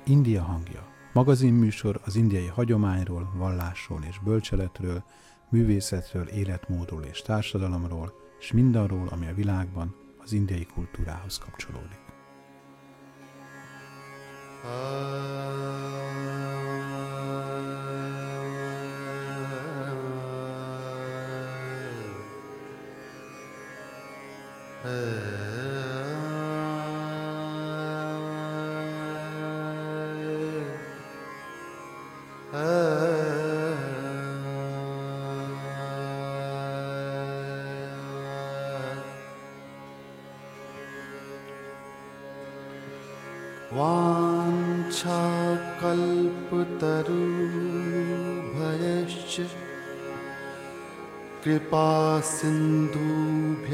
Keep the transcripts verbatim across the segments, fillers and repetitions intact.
India hangja. Magazinműsor az indiai hagyományról, vallásról és bölcseletről, művészetről, életmódról és társadalomról, és mindarról, ami a világban az indiai kultúrához kapcsolódik. वाञ्छाकल्पतरुभ्यश्च कृपासिन्धुभ्य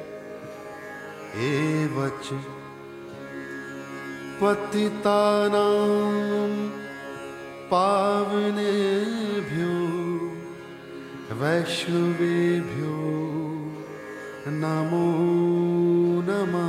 एव च पतितानां पावनेभ्यो वैष्णवेभ्यो नमो नमः।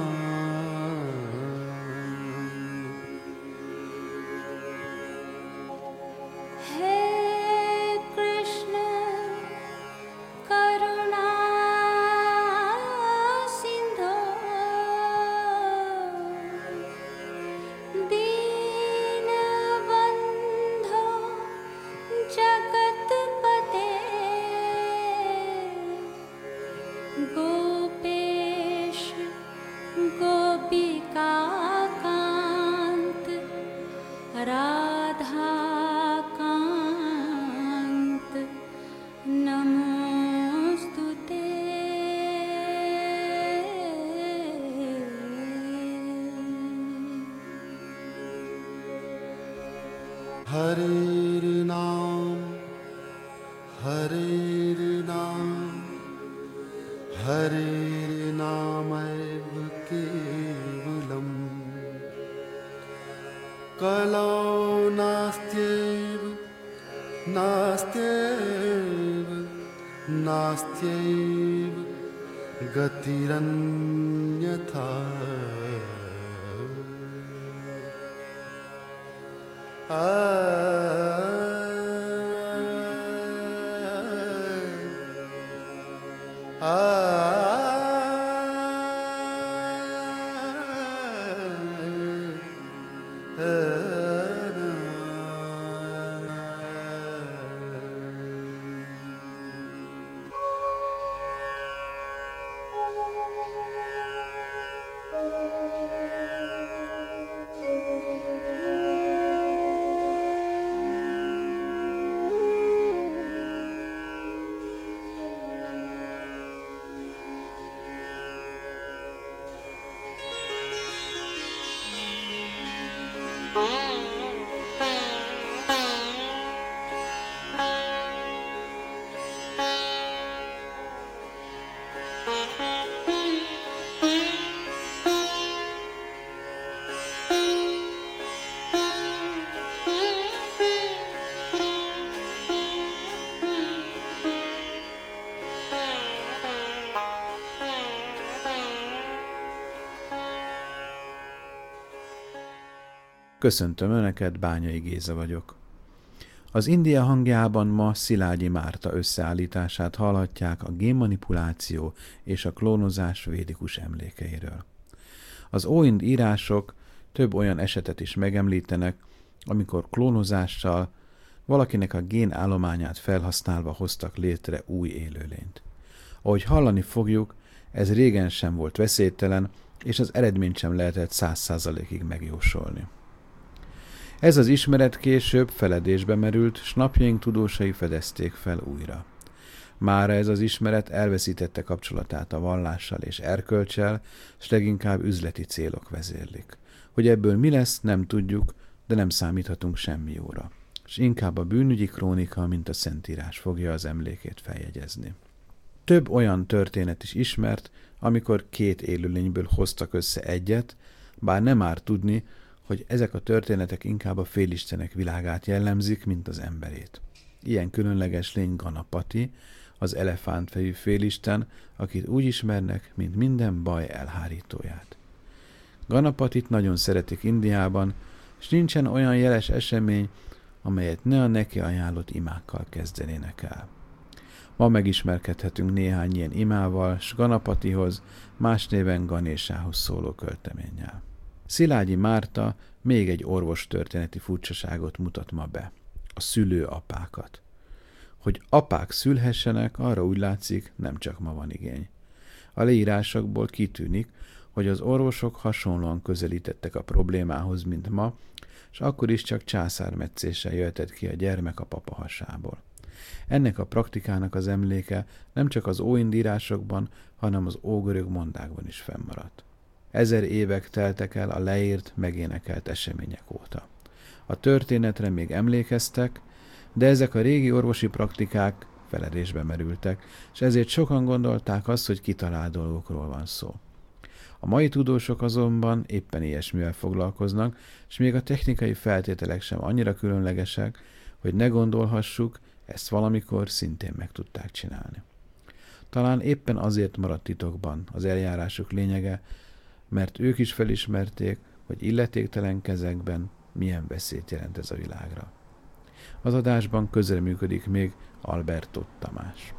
हरेर नाम हरेर नाम हरेर नामैव केवलम् कलौ नास्त्यैव नास्त्यैव नास्त्यैव गतिरन्यथा। आ Köszöntöm Önöket, Bányai Géza vagyok. Az India hangjában ma Szilágyi Márta összeállítását hallhatják a génmanipuláció és a klónozás védikus emlékeiről. Az óind írások több olyan esetet is megemlítenek, amikor klónozással valakinek a génállományát felhasználva hoztak létre új élőlényt. Ahogy hallani fogjuk, ez régen sem volt veszélytelen, és az eredményt sem lehetett száz százalékig megjósolni. Ez az ismeret később feledésbe merült, s napjaink tudósai fedezték fel újra. Mára ez az ismeret elveszítette kapcsolatát a vallással és erkölccsel, s leginkább üzleti célok vezérlik. Hogy ebből mi lesz, nem tudjuk, de nem számíthatunk semmi jóra. És inkább a bűnügyi krónika, mint a Szentírás fogja az emlékét feljegyezni. Több olyan történet is ismert, amikor két élőlényből hoztak össze egyet, bár nem árt tudni, hogy ezek a történetek inkább a félistenek világát jellemzik, mint az emberét. Ilyen különleges lény Ganapati, az elefántfejű félisten, akit úgy ismernek, mint minden baj elhárítóját. Ganapatit nagyon szeretik Indiában, és nincsen olyan jeles esemény, amelyet ne a neki ajánlott imákkal kezdenének el. Ma megismerkedhetünk néhány ilyen imával, s Ganapatihoz, más néven Ganésához szóló költeménnyel. Szilágyi Márta még egy orvostörténeti furcsaságot mutat ma be. A szülőapákat. Hogy apák szülhessenek, arra úgy látszik, nem csak ma van igény. A leírásokból kitűnik, hogy az orvosok hasonlóan közelítettek a problémához, mint ma, és akkor is csak császármetszéssel jöhetett ki a gyermek a papa hasából. Ennek a praktikának az emléke nem csak az óindírásokban, hanem az ógörög mondákban is fennmaradt. Ezer évek teltek el a leírt, megénekelt események óta. A történetre még emlékeztek, de ezek a régi orvosi praktikák feledésbe merültek, és ezért sokan gondolták azt, hogy kitalált dolgokról van szó. A mai tudósok azonban éppen ilyesmivel foglalkoznak, és még a technikai feltételek sem annyira különlegesek, hogy ne gondolhassuk, ezt valamikor szintén meg tudták csinálni. Talán éppen azért maradt titokban az eljárásuk lényege, mert ők is felismerték, hogy illetéktelen kezekben milyen veszélyt jelent ez a világra. Az adásban közreműködik még Albertót Tamás.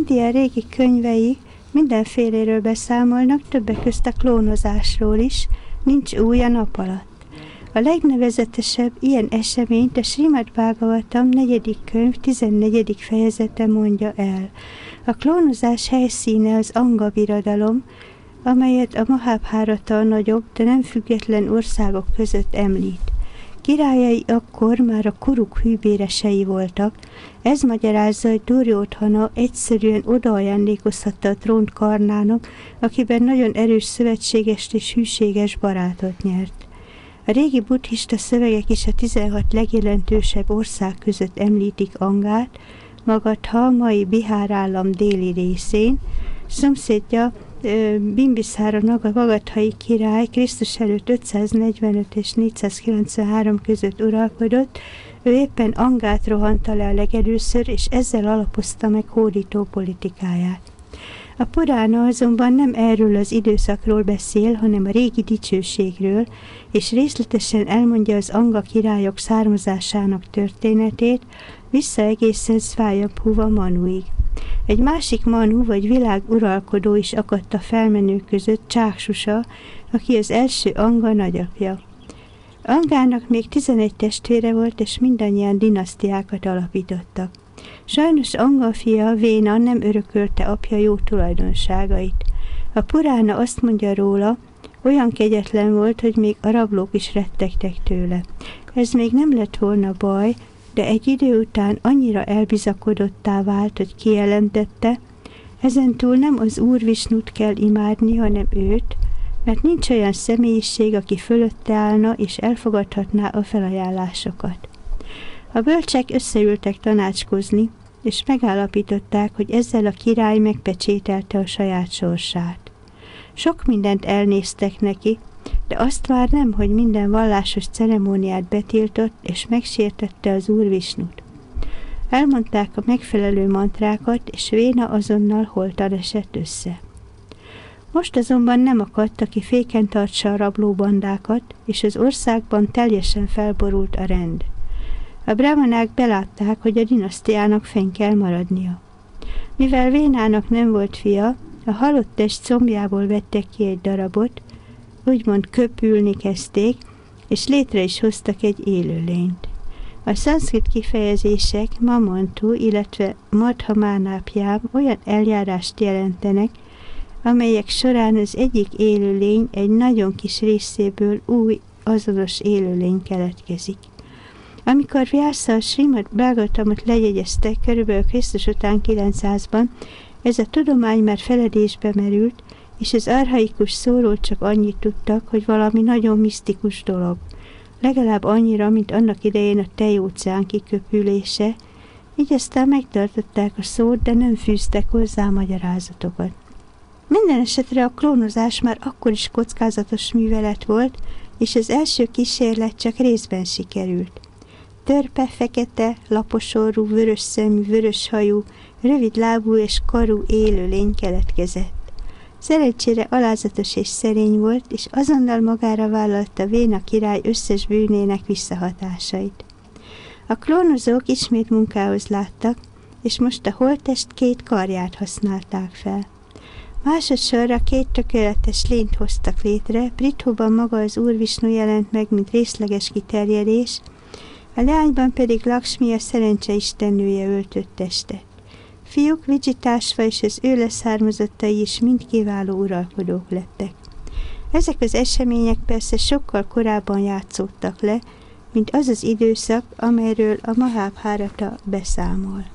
India régi könyvei mindenféléről beszámolnak, többek közt a klónozásról is, nincs új a nap alatt. A legnevezetesebb ilyen eseményt a Srimad Bhagavatam negyedik könyv tizennegyedik fejezete mondja el. A klónozás helyszíne az Anga birodalom, amelyet a Mahabharata a nagyobb, de nem független országok között említ. Királyai akkor már a kuruk hűbéresei voltak, ez magyarázza, hogy Duryodhana egyszerűen odaajándékozhatta a trónt Karnának, akiben nagyon erős szövetségest és hűséges barátot nyert. A régi buddhista szövegek is a tizenhat legjelentősebb ország között említik Angát, Magadha, mai Bihár állam déli részén, szomszédja Bimbiszára magadhai király Krisztus előtt ötszáznegyvenöt és négyszázkilencvenhárom között uralkodott, ő éppen Angát rohanta le a legelőször, és ezzel alapozta meg hódító politikáját. A Purána azonban nem erről az időszakról beszél, hanem a régi dicsőségről, és részletesen elmondja az Anga királyok származásának történetét, vissza egészen Svayambhuva Manuig. Egy másik Manu vagy világuralkodó is akadt a felmenők között, Csáksusa, aki az első Anga nagyapja. Angának még tizenegy testvére volt, és mindannyian dinasztiákat alapítottak. Sajnos Anga fia, Véna nem örökölte apja jó tulajdonságait. A Purána azt mondja róla, olyan kegyetlen volt, hogy még a rablók is rettegtek tőle. Ez még nem lett volna baj, de egy idő után annyira elbizakodottá vált, hogy kijelentette, ezentúl nem az Úr Visnut kell imádni, hanem őt, mert nincs olyan személyiség, aki fölötte állna és elfogadhatná a felajánlásokat. A bölcsek összeültek tanácskozni, és megállapították, hogy ezzel a király megpecsételte a saját sorsát. Sok mindent elnéztek neki, de azt már nem, hogy minden vallásos ceremóniát betiltott, és megsértette az Úr Visnut. Elmondták a megfelelő mantrákat, és Véna azonnal holtan esett össze. Most azonban nem akadt, aki féken tartsa a rablóbandákat, és az országban teljesen felborult a rend. A brahmanák belátták, hogy a dinasztiának fenn kell maradnia. Mivel Vénának nem volt fia, a halott test combjából vettek ki egy darabot, úgymond köpülni kezdték, és létre is hoztak egy élőlényt. A szanszkrit kifejezések mamantu, illetve madhamánápjám olyan eljárást jelentenek, amelyek során az egyik élőlény egy nagyon kis részéből új, azonos élőlény keletkezik. Amikor Vyasa a Srimad Bhagavatamot lejegyezte körülbelül Krisztus után kilencszázban, ez a tudomány már feledésbe merült, és az archaikus szóról csak annyit tudtak, hogy valami nagyon misztikus dolog. Legalább annyira, mint annak idején a Tej-óceán kiköpülése, így aztán megtartották a szót, de nem fűztek hozzá magyarázatokat. Minden esetre a klónozás már akkor is kockázatos művelet volt, és az első kísérlet csak részben sikerült. Törpe, fekete, laposorú, vörös szemű, vörös hajú, rövid lábú és karú élőlény keletkezett. Szerencsére alázatos és szerény volt, és azonnal magára vállalta Véna király összes bűnének visszahatásait. A klónozók ismét munkához láttak, és most a holttest két karját használták fel. Másodszorra két tökéletes lényt hoztak létre, Prithuban maga az Úr Visnu jelent meg, mint részleges kiterjedés, a leányban pedig Lakshmi, a szerencse istennője öltött testet. Fiúk Vijitásva és az ő leszármazottai is mind kiváló uralkodók lettek. Ezek az események persze sokkal korábban játszódtak le, mint az az időszak, amelyről a Mahabharata beszámol.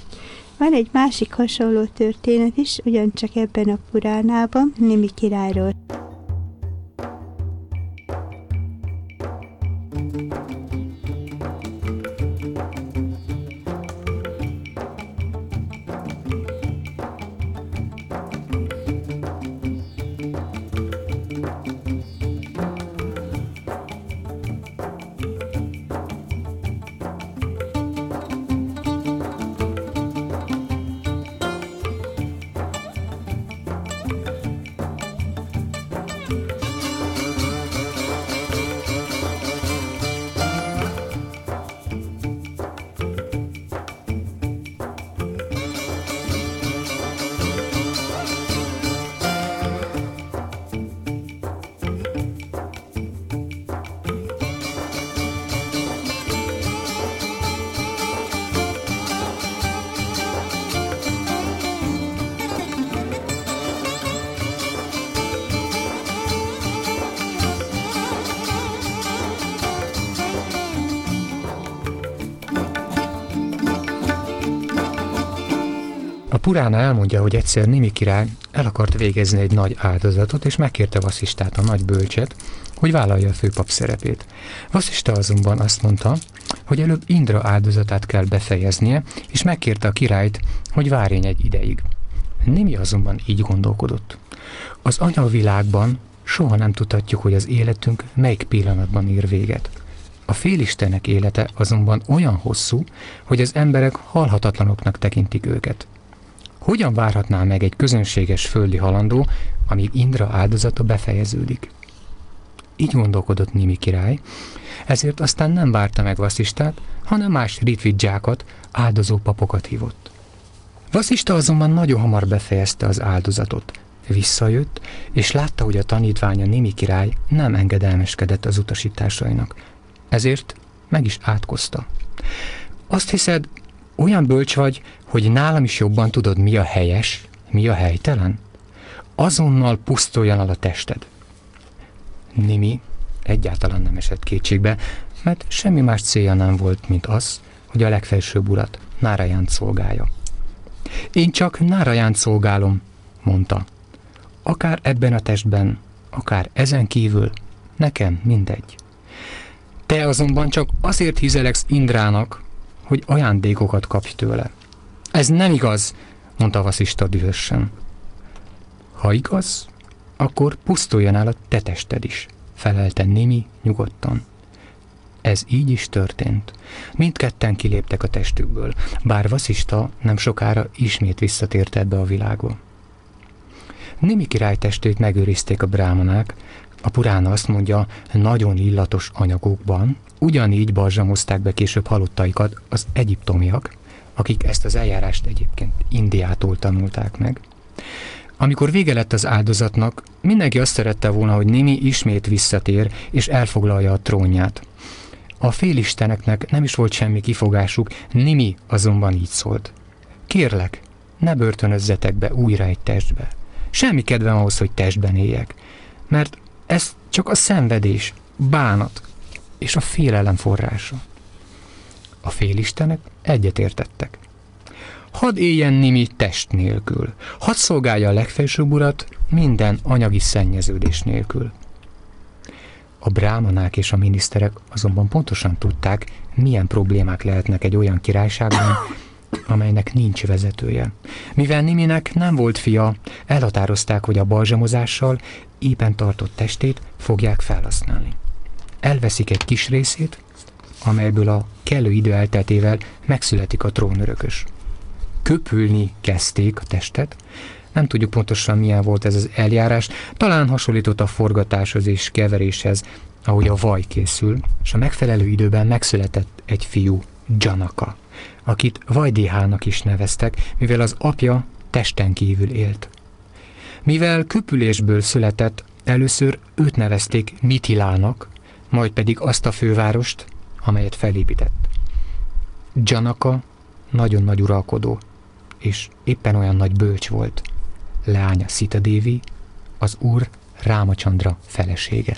Van egy másik hasonló történet is, ugyancsak ebben a Puránában, Nimi királyról. Purána elmondja, hogy egyszer Nimi király el akart végezni egy nagy áldozatot, és megkérte Vasisztát, a nagy bölcset, hogy vállalja a főpap szerepét. Vasiszta azonban azt mondta, hogy előbb Indra áldozatát kell befejeznie, és megkérte a királyt, hogy várjon egy ideig. Nimi azonban így gondolkodott. Az anyavilágban soha nem tudhatjuk, hogy az életünk melyik pillanatban ér véget. A félistenek élete azonban olyan hosszú, hogy az emberek halhatatlanoknak tekintik őket. Hogyan várhatná meg egy közönséges földi halandó, amíg Indra áldozata befejeződik? Így gondolkodott Nimi király, ezért aztán nem várta meg Vasisztát, hanem más ritvidzsákat, áldozó papokat hívott. Vasiszta azonban nagyon hamar befejezte az áldozatot. Visszajött, és látta, hogy a tanítványa Nimi király nem engedelmeskedett az utasításainak. Ezért meg is átkozta. Azt hiszed, olyan bölcs vagy, hogy nálam is jobban tudod, mi a helyes, mi a helytelen? Azonnal pusztuljon el a tested. Nimi egyáltalán nem esett kétségbe, mert semmi más célja nem volt, mint az, hogy a legfelsőbb urat, Nárajánt szolgálja. Én csak Nárajánt szolgálom, mondta. Akár ebben a testben, akár ezen kívül, nekem mindegy. Te azonban csak azért hizeleksz Indrának, hogy ajándékokat kapj tőle. Ez nem igaz, mondta Vasiszta dühösen. Ha igaz, akkor pusztuljon el a te tested is, felelte Nimi nyugodtan. Ez így is történt. Mindketten kiléptek a testükből, bár Vasiszta nem sokára ismét visszatért ebbe a világba. Nimi király testét megőrizték a brámanák, a Purána azt mondja, nagyon illatos anyagokban, ugyanígy balzsamozták be később halottaikat az egyiptomiak, akik ezt az eljárást egyébként Indiától tanulták meg. Amikor vége lett az áldozatnak, mindenki azt szerette volna, hogy Nimi ismét visszatér és elfoglalja a trónját. A félisteneknek nem is volt semmi kifogásuk, Nimi azonban így szólt. Kérlek, ne börtönözzetek be újra egy testbe. Semmi kedvem ahhoz, hogy testben éljek, mert ez csak a szenvedés, bánat és a félelem forrása. A félistenek egyetértettek. Hadd éljen Nimi test nélkül, hadd szolgálja a legfelsőbb urat minden anyagi szennyeződés nélkül. A brámanák és a miniszterek azonban pontosan tudták, milyen problémák lehetnek egy olyan királyságban, amelynek nincs vezetője. Mivel Niminek nem volt fia, elhatározták, hogy a balzsamozással éppen tartott testét fogják felhasználni. Elveszik egy kis részét, amelyből a kellő idő elteltével megszületik a trónörökös. Köpülni kezdték a testet, nem tudjuk pontosan milyen volt ez az eljárás, talán hasonlított a forgatáshoz és keveréshez, ahogy a vaj készül, és a megfelelő időben megszületett egy fiú, Janaka, akit Vajdéhának is neveztek, mivel az apja testen kívül élt. Mivel köpülésből született, először őt nevezték Mitilának, majd pedig azt a fővárost, amelyet felépített. Janaka nagyon nagy uralkodó, és éppen olyan nagy bölcs volt. Leánya Sita Dévi, az úr Rámacsandra felesége.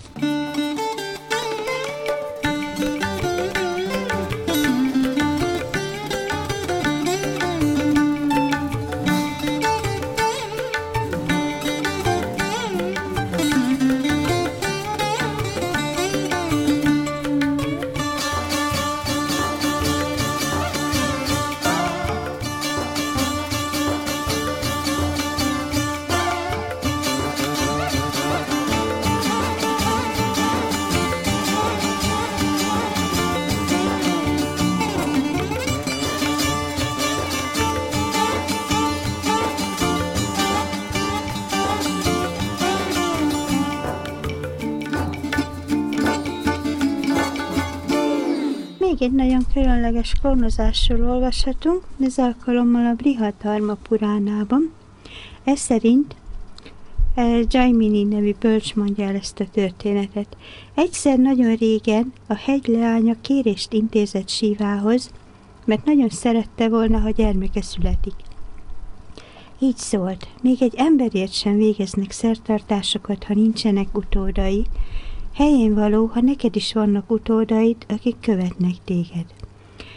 Még egy nagyon különleges klónozásról olvashatunk, ez alkalommal a Brihadarma Puránában. Ez szerint Jaimini nevű bölcs mondja el ezt a történetet. Egyszer nagyon régen a hegy leánya kérést intézett Sivához, mert nagyon szerette volna, ha gyermeke születik. Így szólt, még egy emberért sem végeznek szertartásokat, ha nincsenek utódai. Helyén való, ha neked is vannak utódaid, akik követnek téged.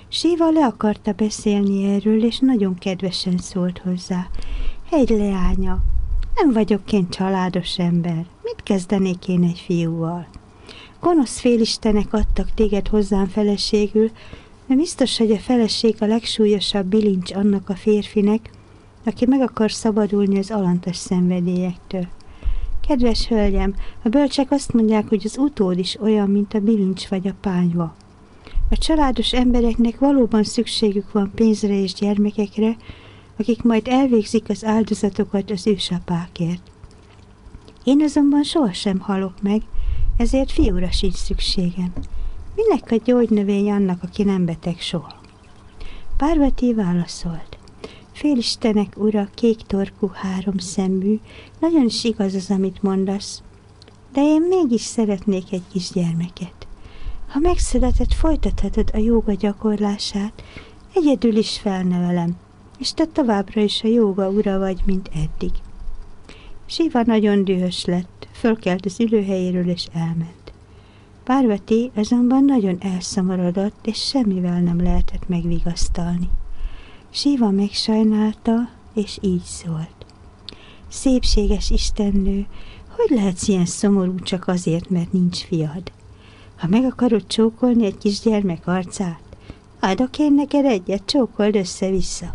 Siva le akarta beszélni erről, és nagyon kedvesen szólt hozzá. Egy leánya, nem vagyok én családos ember, mit kezdenék én egy fiúval? Gonosz félistenek adtak téged hozzám feleségül, de biztos, hogy a feleség a legsúlyosabb bilincs annak a férfinek, aki meg akar szabadulni az alantas szenvedélyektől. Kedves hölgyem, a bölcsek azt mondják, hogy az utód is olyan, mint a bilincs vagy a pányva. A családos embereknek valóban szükségük van pénzre és gyermekekre, akik majd elvégzik az áldozatokat az ősapákért. Én azonban sohasem halok meg, ezért fiúra sincs szükségem. Minek a gyógynövény annak, aki nem beteg soha? Párvati válaszolt. Félistenek ura, kék torkú, három szembű, nagyon is igaz az, amit mondasz, de én mégis szeretnék egy kisgyermeket. Ha megszületett, folytathatod a jóga gyakorlását, egyedül is felnevelem, és te továbbra is a jóga ura vagy, mint eddig. Siva nagyon dühös lett, fölkelt az ülőhelyéről és elment. Párvati azonban nagyon elszomorodott, és semmivel nem lehetett megvigasztalni. Siva megsajnálta, és így szólt. Szépséges istennő, hogy lehetsz ilyen szomorú csak azért, mert nincs fiad? Ha meg akarod csókolni egy kisgyermek arcát, adok én neked egyet, csókold össze-vissza.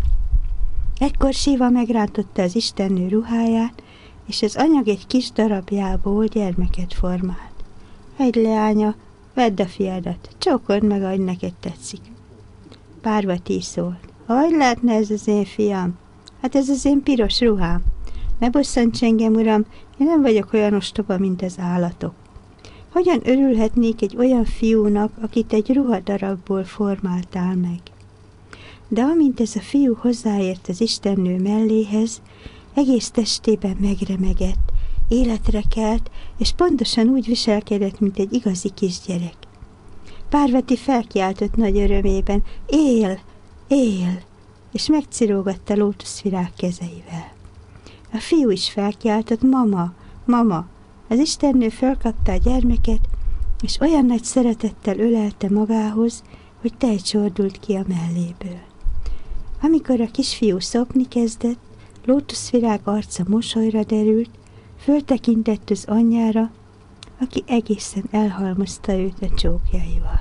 Ekkor Siva megrántotta az istennő ruháját, és az anyag egy kis darabjából gyermeket formált. Egy leánya, vedd a fiadat, csókold meg, ahogy neked tetszik. Párvati szólt. Hogy lehetne ez az én fiam? Hát ez az én piros ruhám. Ne bosszants engem, uram, én nem vagyok olyan ostoba, mint az állatok. Hogyan örülhetnék egy olyan fiúnak, akit egy ruhadarabból formáltál meg? De amint ez a fiú hozzáért az istennő melléhez, egész testében megremegett, életre kelt, és pontosan úgy viselkedett, mint egy igazi kisgyerek. Párvati felkiáltott nagy örömében, él, él, és megcirógatta lótuszvirág kezeivel. A fiú is felkiáltott, mama, mama. Az istennő fölkapta a gyermeket, és olyan nagy szeretettel ölelte magához, hogy tej csordult ki a melléből. Amikor a kisfiú szopni kezdett, lótuszvirág arca mosolyra derült, föltekintett az anyjára, aki egészen elhalmozta őt a csókjaival.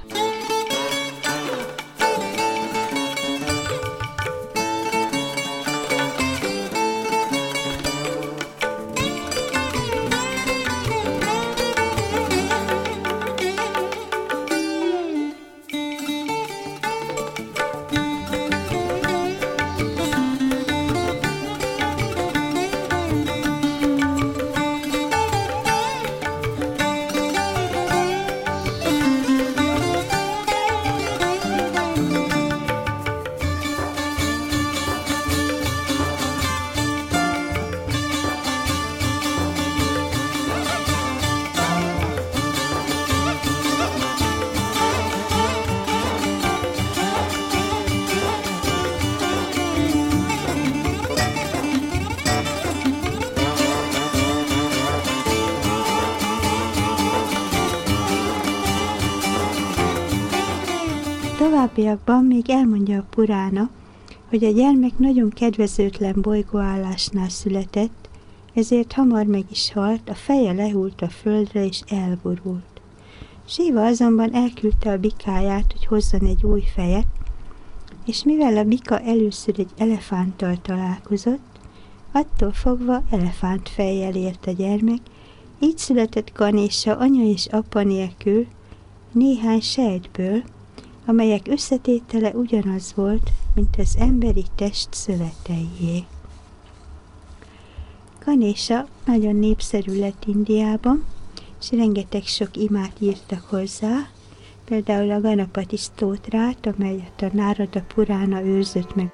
Továbbiakban még elmondja a Purána, hogy a gyermek nagyon kedvezőtlen bolygóállásnál született, ezért hamar meg is halt, a feje lehult a földre és elgurult. Siva azonban elküldte a bikáját, hogy hozzon egy új fejet, és mivel a bika először egy elefánttal találkozott, attól fogva elefántfejjel élt a gyermek, így született Ganésa anya és apa nélkül, néhány sejtből, amelyek összetétele ugyanaz volt, mint az emberi test szöveteié. Ganésa nagyon népszerű lett Indiában, és rengeteg sok imát írtak hozzá, például a Ganapati sztótrát, amelyet a Nárada Purána őrzött meg.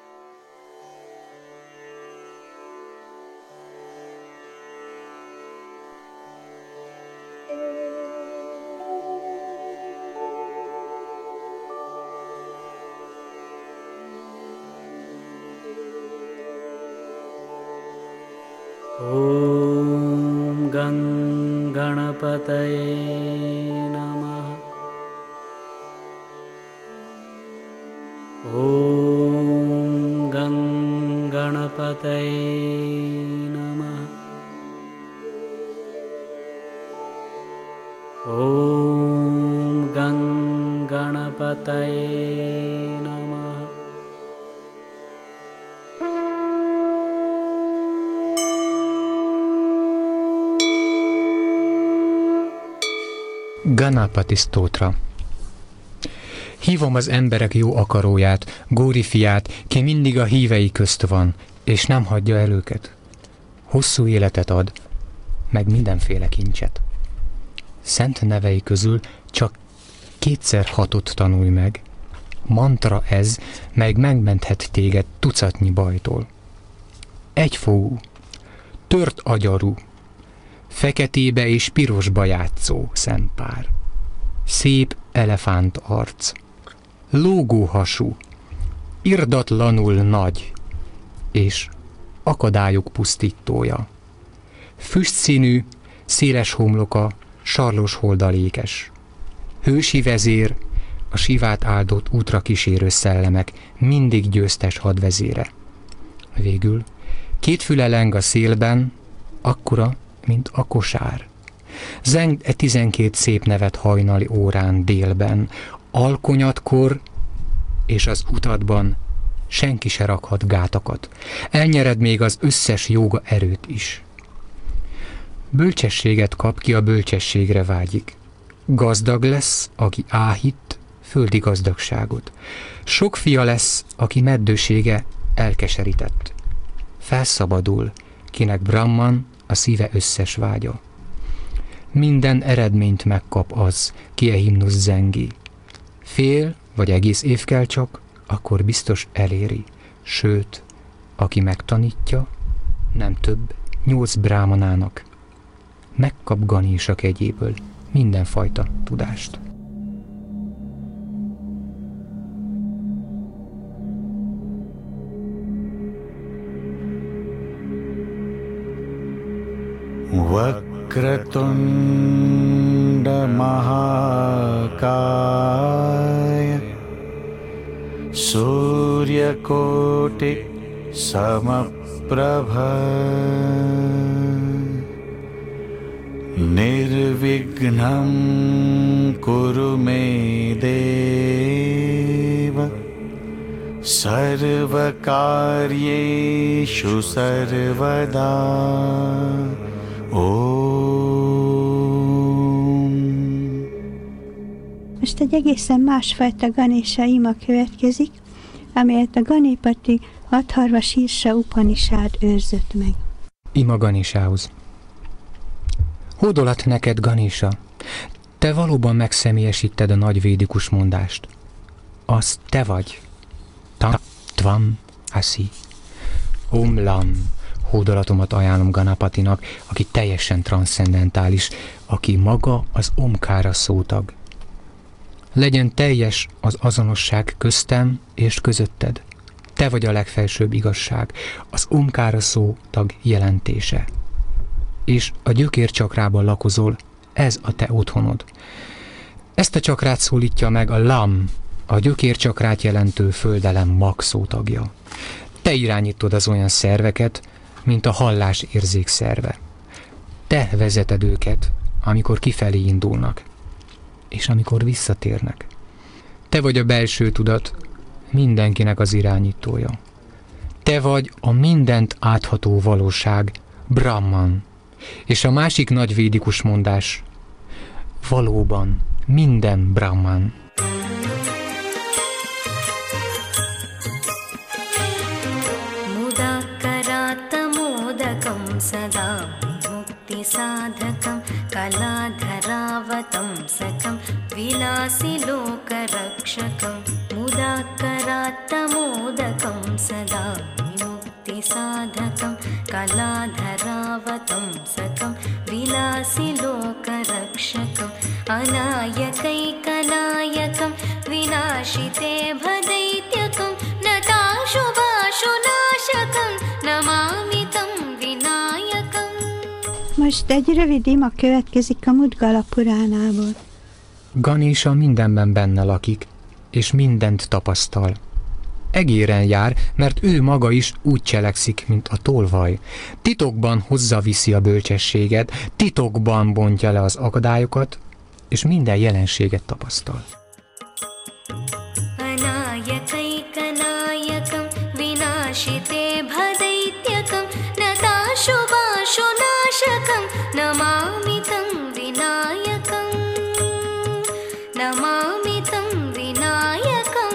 Om Gang Ganapataye Namaha. Om Ganganapataye Namah. Om Ganganapataye Namah. Ganapati Sztótra. Hívom az emberek jó akaróját, Góri fiát, ki mindig a hívei közt van, és nem hagyja el őket. Hosszú életet ad, meg mindenféle kincset. Szent nevei közül csak kétszer hatot tanulj meg. Mantra ez, meg megmenthet téged tucatnyi bajtól. Egyfogú, tört agyarú, feketébe és pirosba játszó szempár. Szép elefánt arc, lógó hasú, irdatlanul nagy, és akadályok pusztítója. Füstszínű, széles homloka, sarlos holdalékes. Hősi vezér, a Sivát áldott útra kísérő szellemek mindig győztes hadvezére. Végül két füle leng a szélben, akkora, mint a kosár. Zeng e tizenkét szép nevet hajnali órán délben, alkonyatkor és az utatban senki se rakhat gátakat. Elnyered még az összes jóga erőt is. Bölcsességet kap, ki a bölcsességre vágyik. Gazdag lesz, aki áhít földi gazdagságot. Sok fia lesz, aki meddősége elkeserített. Felszabadul, kinek Brahman a szíve összes vágya. Minden eredményt megkap az, ki e himnusz zengi. Fél vagy egész év kell csak, akkor biztos eléri. Sőt, aki megtanítja, nem több, nyolc brámanának. Megkap Ganésa kegyéből mindenfajta tudást. Vakratunda Mahakaya Suryakoti Samaprabha Nirvignam Kuru Me Deva Sarvakaryeshu Sarvada. Most egy egészen másfajta Ganésa ima következik, amelyet a Ganépati Atharva Sírsa Upanishád őrzött meg. Ima Ganésához. Hódolat neked, Ganésa, te valóban megszemélyesíted a nagy védikus mondást. Az te vagy. Tvam asi. Om lam. Hódolatomat ajánlom Ganapatinak, aki teljesen transzcendentális, aki maga az omkára szótag. Legyen teljes az azonosság köztem és közötted. Te vagy a legfelsőbb igazság, az omkára szótag jelentése. És a gyökércsakrában lakozol, ez a te otthonod. Ezt a csakrát szólítja meg a lam, a gyökércsakrát jelentő földelem mag szótagja. Te irányítod az olyan szerveket, mint a hallás érzékszerve. Te vezeted őket, amikor kifelé indulnak, és amikor visszatérnek. Te vagy a belső tudat, mindenkinek az irányítója. Te vagy a mindent átható valóság, Brahman, és a másik nagy védikus mondás, valóban minden Brahman. सदा मुक्ति साधकं कलाधरावतं सकं विलासि लोकरक्षकं मुदाकरात्तमोदकं सदा मुक्ति साधकं कलाधरावतं सकं विलासि लोकरक्षकं अनायकैकनायकं विनाशिते भदैत्यकं नटाशुभाशुनाशकं नमामि तं विनायकम्. Most egy rövid ima következik a Mudgala Puránából. Ganésa mindenben benne lakik, és mindent tapasztal. egéren jár, mert ő maga is úgy cselekszik, mint a tolvaj. Titokban hozzaviszi a bölcsességet, titokban bontja le az akadályokat, és minden jelenséget tapasztal. अनायकैकनायकं विनाशिते भदैत्यकं नताशुभाशुनाशकं नमामि तं विनायकं नमामि तं विनायकम्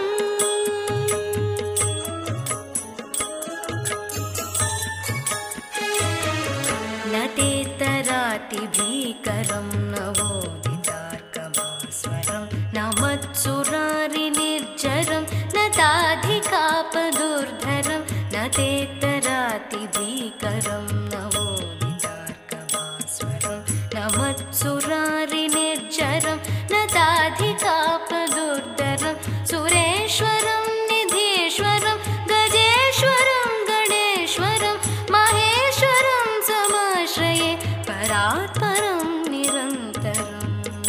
न तेतरातिभीकरं नवोदितार्कभास्वरं न मत्सुरारिनिर्जरं न ताधिकापदुर्धरं न तेतरातिभीकरं नवोदितार्कभास्वरं न मत्सुरारिनिर्जरं न ताधिकापदुर्धरं सुरेश्वरं निधीश्वरं गजेश्वरं गणेश्वरं महेश्वरं समाश्रये परात्परं निरन्तरम्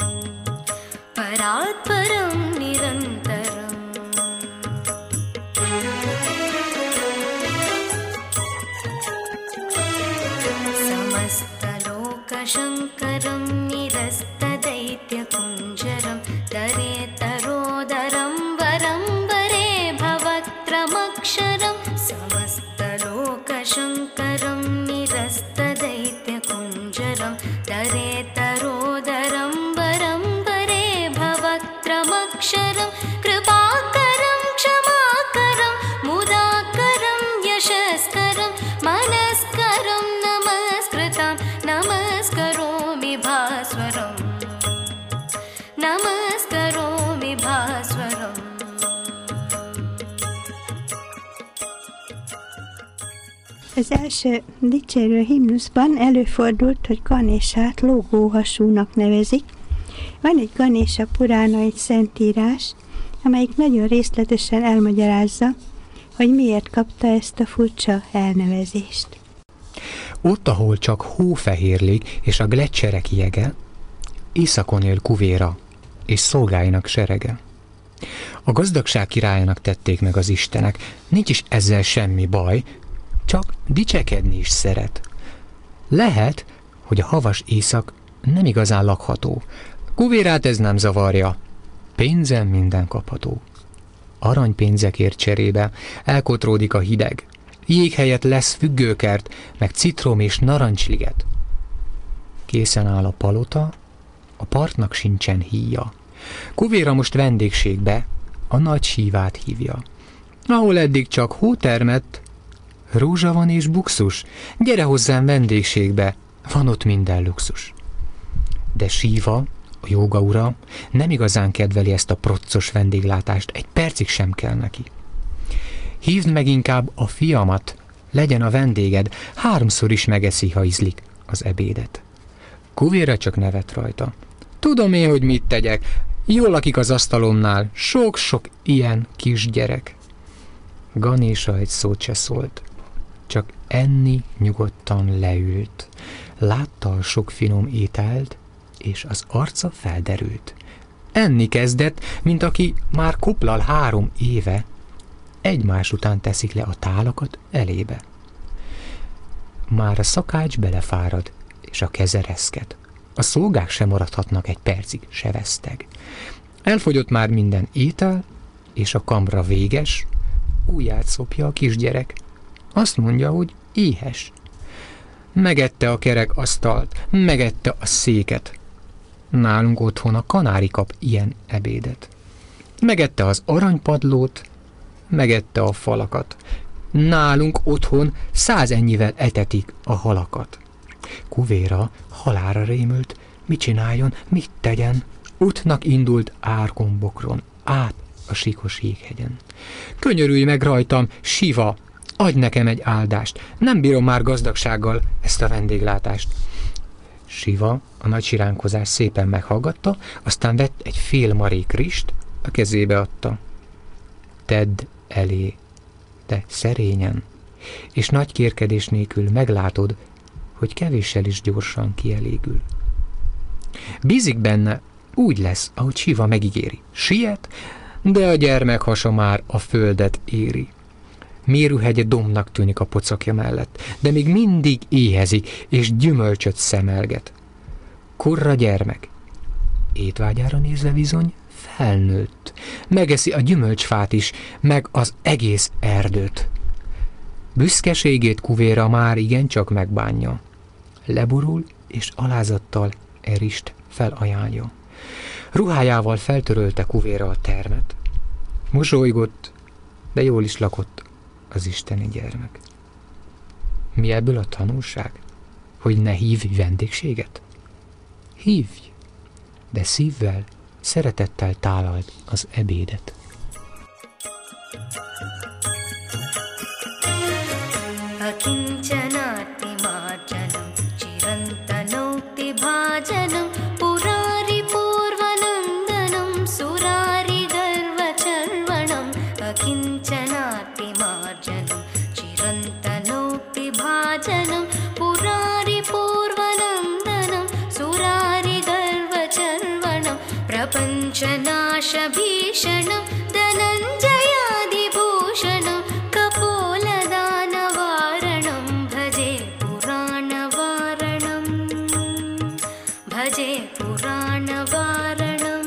परात्परं निरन्तरम् समस्तलोकशङ्करं निरस्तदैत्यकुञ्जरं तरेतरोदरं वरं वरे भवत्रमक्षरं समस्तलोकशङ्करं निरस्तदैत्यकुञ्जरं तरेतरोदरं वरं वरे भवत्रमक्षरं कृपाकरं क्षमाकरं मुदाकरं यशस्करं मनस्करं नमस्कृतं नमस्करोमि भास्वरम् नमस्करोमि भास्वरम् Az első dicsérő himnuszban előfordult, hogy Ganésát lógóhasúnak nevezik. Van egy Ganésa Purána, egy szentírás, amelyik nagyon részletesen elmagyarázza, hogy miért kapta ezt a furcsa elnevezést. Ott, ahol csak hófehérlik és a gleccserek jege, északon él Kuvéra és szolgáinak serege. A gazdagság királyának tették meg az istenek, nincs is ezzel semmi baj, csak dicsekedni is szeret. Lehet, hogy a havas éjszak nem igazán lakható. Kuvérát ez nem zavarja. Pénzen minden kapható. Aranypénzekért cserébe elkotródik a hideg. Jég helyett lesz függőkert, meg citrom és narancsliget. Készen áll a palota, a partnak sincsen híja. Kuvéra most vendégségbe a nagy sívát hívja. Ahol eddig csak hó termett, rózsa van és buxus, gyere hozzám vendégségbe, van ott minden luxus. De Síva, a jóga ura, nem igazán kedveli ezt a proccos vendéglátást, egy percig sem kell neki. Hívd meg inkább a fiamat, legyen a vendéged, háromszor is megeszi, ha ízlik az ebédet. Kuvéra csak nevet rajta. Tudom én, hogy mit tegyek, jól lakik az asztalomnál, sok-sok ilyen kisgyerek. Ganésa egy szót se szólt, csak enni nyugodtan leült. Látta a sok finom ételt, és az arca felderült. Enni kezdett, mint aki már koplal három éve, egymás után teszik le a tálakat elébe. Már a szakács belefárad, és a keze reszket. A szolgák sem maradhatnak egy percig, se veszteg. Elfogyott már minden étel, és a kamra véges, ujját szopja a kisgyerek. Azt mondja, hogy éhes. Megette a kerek asztalt, megette a széket. Nálunk otthon a kanári kap ilyen ebédet. Megette az aranypadlót, megette a falakat. Nálunk otthon százennyivel etetik a halakat. Kuvéra halálra rémült, mit csináljon, mit tegyen. Útnak indult árkombokron, át a síkos jéghegyen. Könyörülj meg rajtam, Siva, adj nekem egy áldást, nem bírom már gazdagsággal ezt a vendéglátást. Siva a nagy siránkozás szépen meghallgatta, aztán vett egy fél marék rist, a kezébe adta. Tedd elé, de szerényen, és nagy kérkedés nélkül meglátod, hogy kevéssel is gyorsan kielégül. Bízik benne, úgy lesz, ahogy Siva megígéri. Siet, de a gyermek hasa már a földet éri. Méruhegye dombnak tűnik a pocakja mellett, de még mindig éhezik, és gyümölcsöt szemelget. Korra gyermek. Étvágyára nézve bizony felnőtt. Megeszi a gyümölcsfát is, meg az egész erdőt. Büszkeségét kuvéra már igencsak megbánja. Leborul, és alázattal Erist felajánlja. Ruhájával feltörölte kuvéra a termet. Mosolygott, de jól is lakott az isteni gyermek. Mi ebből a tanulság? Hogy ne hívj vendégséget? Hívj, de szívvel, szeretettel tálald az ebédet. Akinchanaati marjanam chirantanoti bhajanam purari purvanandanam surari garva charvanam akinchanaati marjanam chirantanoti bhajanam purari purvanandanam surari garva charvanam prapanchanasha bhishanam dhananjayadi bhushanam kapoladanavaranam bhaje puranavaranam bhaje puranavaranam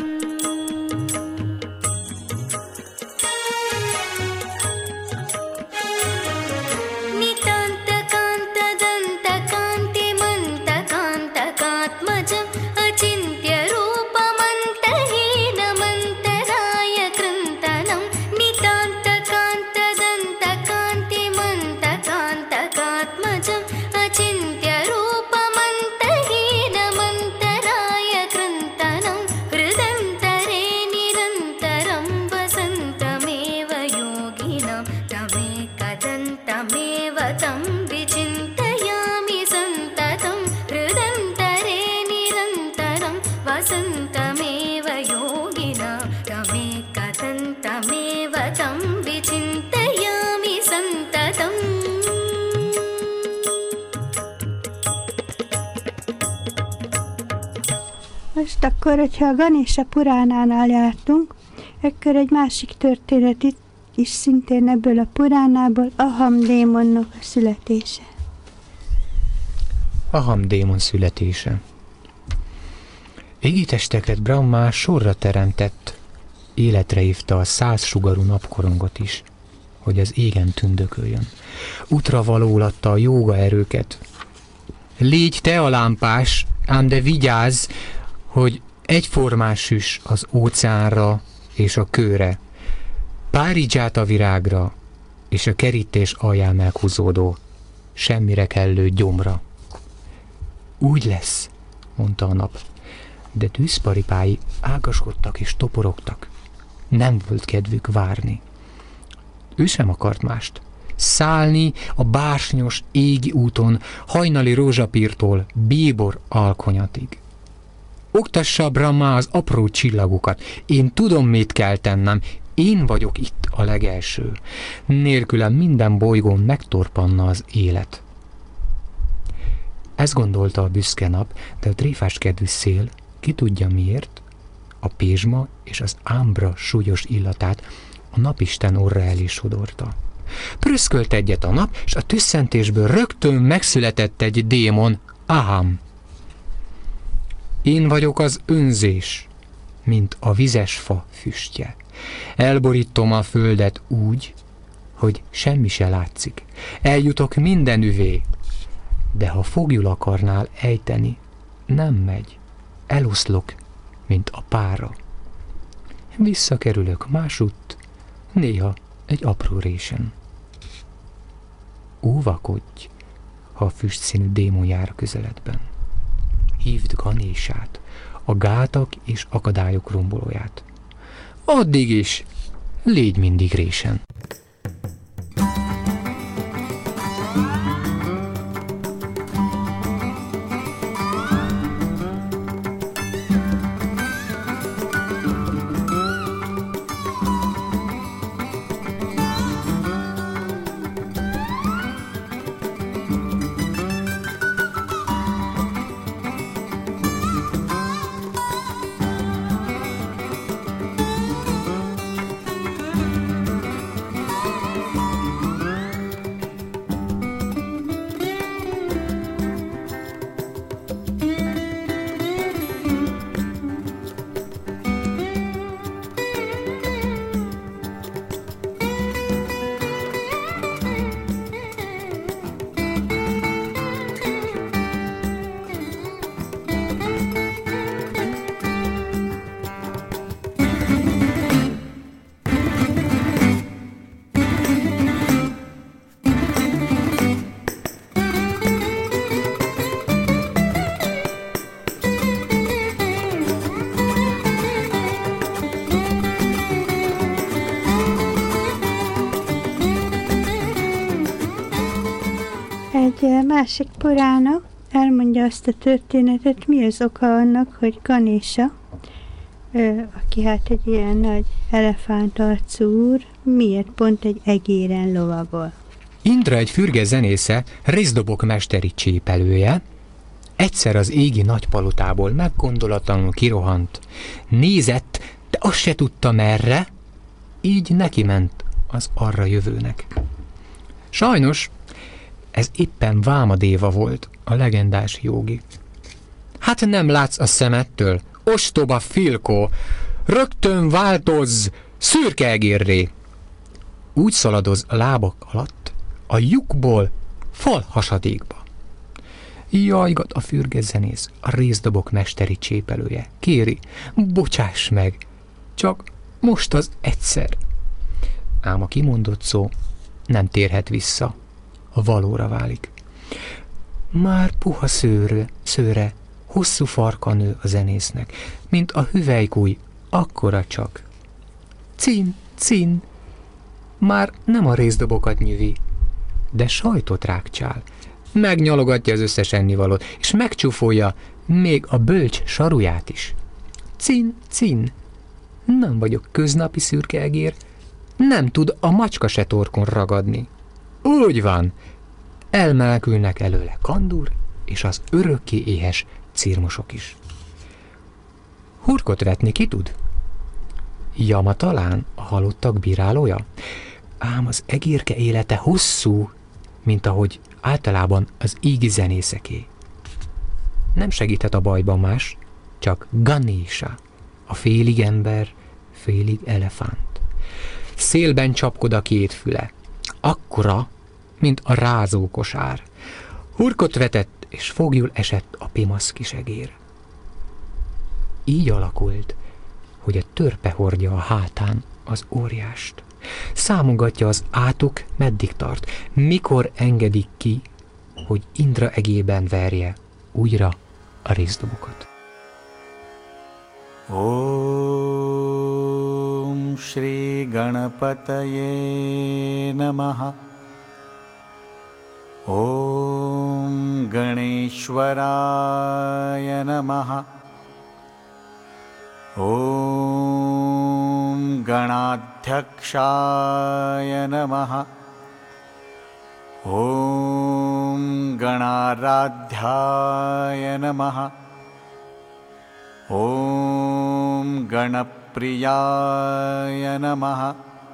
nitanta kanta danta kanti manta kanta katmajam achintya rupamanta heenamantaraaya krantanam nitanta kanta danta kanti manta kanta katmajam achintya rupamanta heenamantaraaya krantanam hridantare nirantaram vasantameva yoginam tame kadantameva tam vichintayami santatam hridantare nirantaram vasantameva yoginam tame kadantameva tam vichintayami santatam. Most akkor, hogyha a Ganesha Puránánál jártunk, akkor egy másik történet itt is szintén ebből a Puránából, Aham démonnak a születése. Aham démon születése. Égitesteket Brahma sorra teremtett, életre hívta a száz sugarú napkorongot is, hogy az égen tündököljön. Útra valólatta a jóga erőket. Légy te a lámpás, ám de vigyázz, hogy egyformán süss az óceánra és a kőre, párizsát a virágra és a kerítés alján meghúzódó, semmire kellő gyomra. Úgy lesz, mondta a nap, de tűzparipái ágaskodtak és toporogtak. Nem volt kedvük várni. Ő sem akart mást. Szállni a bársonyos égi úton, hajnali rózsapírtól bíbor alkonyatig. Oktassa Brahma az apró csillagokat. Én tudom, mit kell tennem. Én vagyok itt a legelső. Nélkülem minden bolygón megtorpanna az élet. Ezt gondolta a büszke nap, de a tréfás kedvű szél, ki tudja miért, a pézsma és az ámbra súlyos illatát a napisten orra elé sodorta. Prüszkölt egyet a nap, és a tüsszentésből rögtön megszületett egy démon, Aham. Én vagyok az önzés, mint a vizes fa füstje. Elborítom a földet úgy, hogy semmi se látszik. Eljutok mindenüvé, de ha foglyul akarnál ejteni, nem megy. Eloszlok, mint a pára. Visszakerülök másutt, néha egy apró résen. Óvakodj, ha a füstszínű démon jár a közeledben. Hívd Ganésát, a gátak és akadályok rombolóját. Addig is légy mindig résen. Egy másik purána elmondja azt a történetet, mi az oka annak, hogy Ganesha, aki hát egy ilyen nagy elefántarcú úr, miért pont egy egéren lovagol. Indra egy fürge zenésze, részdobok mesteri csépelője, egyszer az égi nagypalotából meggondolatlanul kirohant. Nézett, de azt se tudta merre, így neki ment az arra jövőnek. Sajnos ez éppen Vámadéva volt, a legendás jógi. Hát nem látsz a szemettől, ostoba filkó, rögtön változz szürke egérré. Úgy szaladoz a lábak alatt, a lyukból fal hasadékba. Jajgat a fürge zenész, a részdobok mesteri csépelője. Kéri, bocsáss meg, csak most az egyszer. Ám a kimondott szó nem térhet vissza, a valóra válik. Már puha szőre, szőre, hosszú farka nő a zenésznek, mint a hüvelykúj, akkora csak. Cin, cin, már nem a részdobokat nyüvi, de sajtot rákcsál. Megnyalogatja az összes ennivalót, és megcsúfolja még a bölcs saruját is. Cin, cin, nem vagyok köznapi szürke egér, nem tud a macska se torkon ragadni. Úgy van, elmenekülnek előle Kandur és az örökké éhes cirmosok is. Hurkot vetni ki tud? Jama talán a halottak bírálója? Ám az egérke élete hosszú, mint ahogy általában az ígi zenészeké. Nem segíthet a bajban más, csak Ganesha, a félig ember, félig elefánt. Szélben csapkod a két füle, akkora, mint a rázókosár. Hurkot vetett, és foglyul esett a pimasz kisegér. Így alakult, hogy a törpe hordja a hátán az óriást. Számogatja az átok, meddig tart, mikor engedik ki, hogy Indra egében verje újra a részdobokat. Om Shri Ganapataye Namaha. Om Ganeshwaraya Namaha. Om Ganadhyakshaya Namaha. Om Ganaradhyaya Namaha. Om Ganapriyaya Namaha.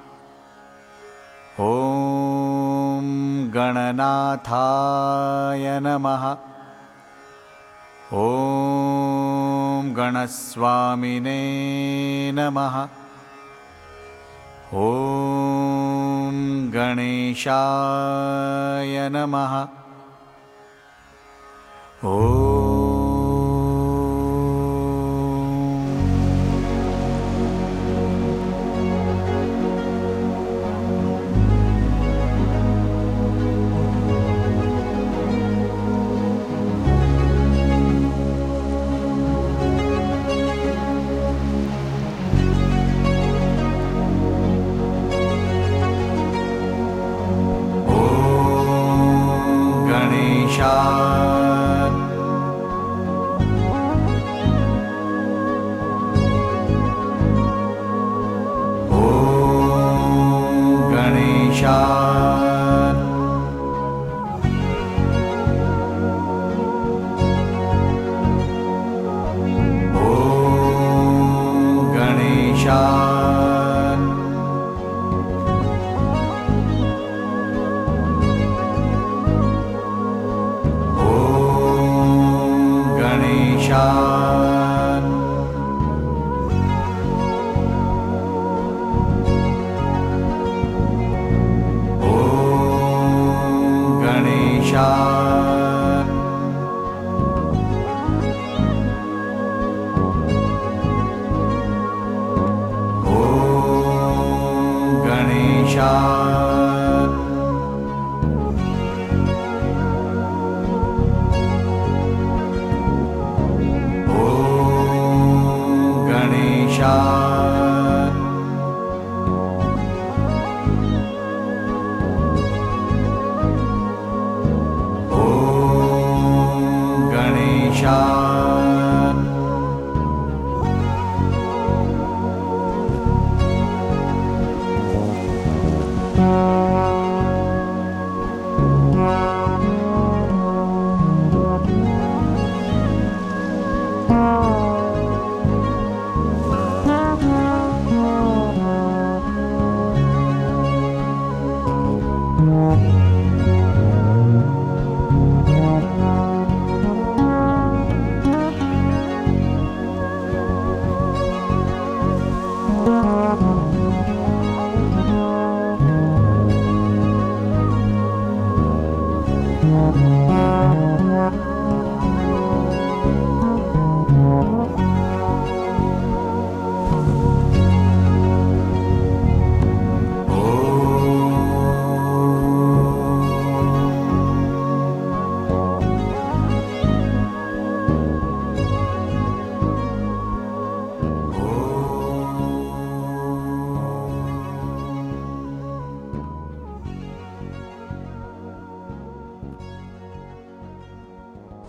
Om Gananathaya Namaha. Om Ganaswamine Namaha. Om Ganeshaya Namaha. Om Om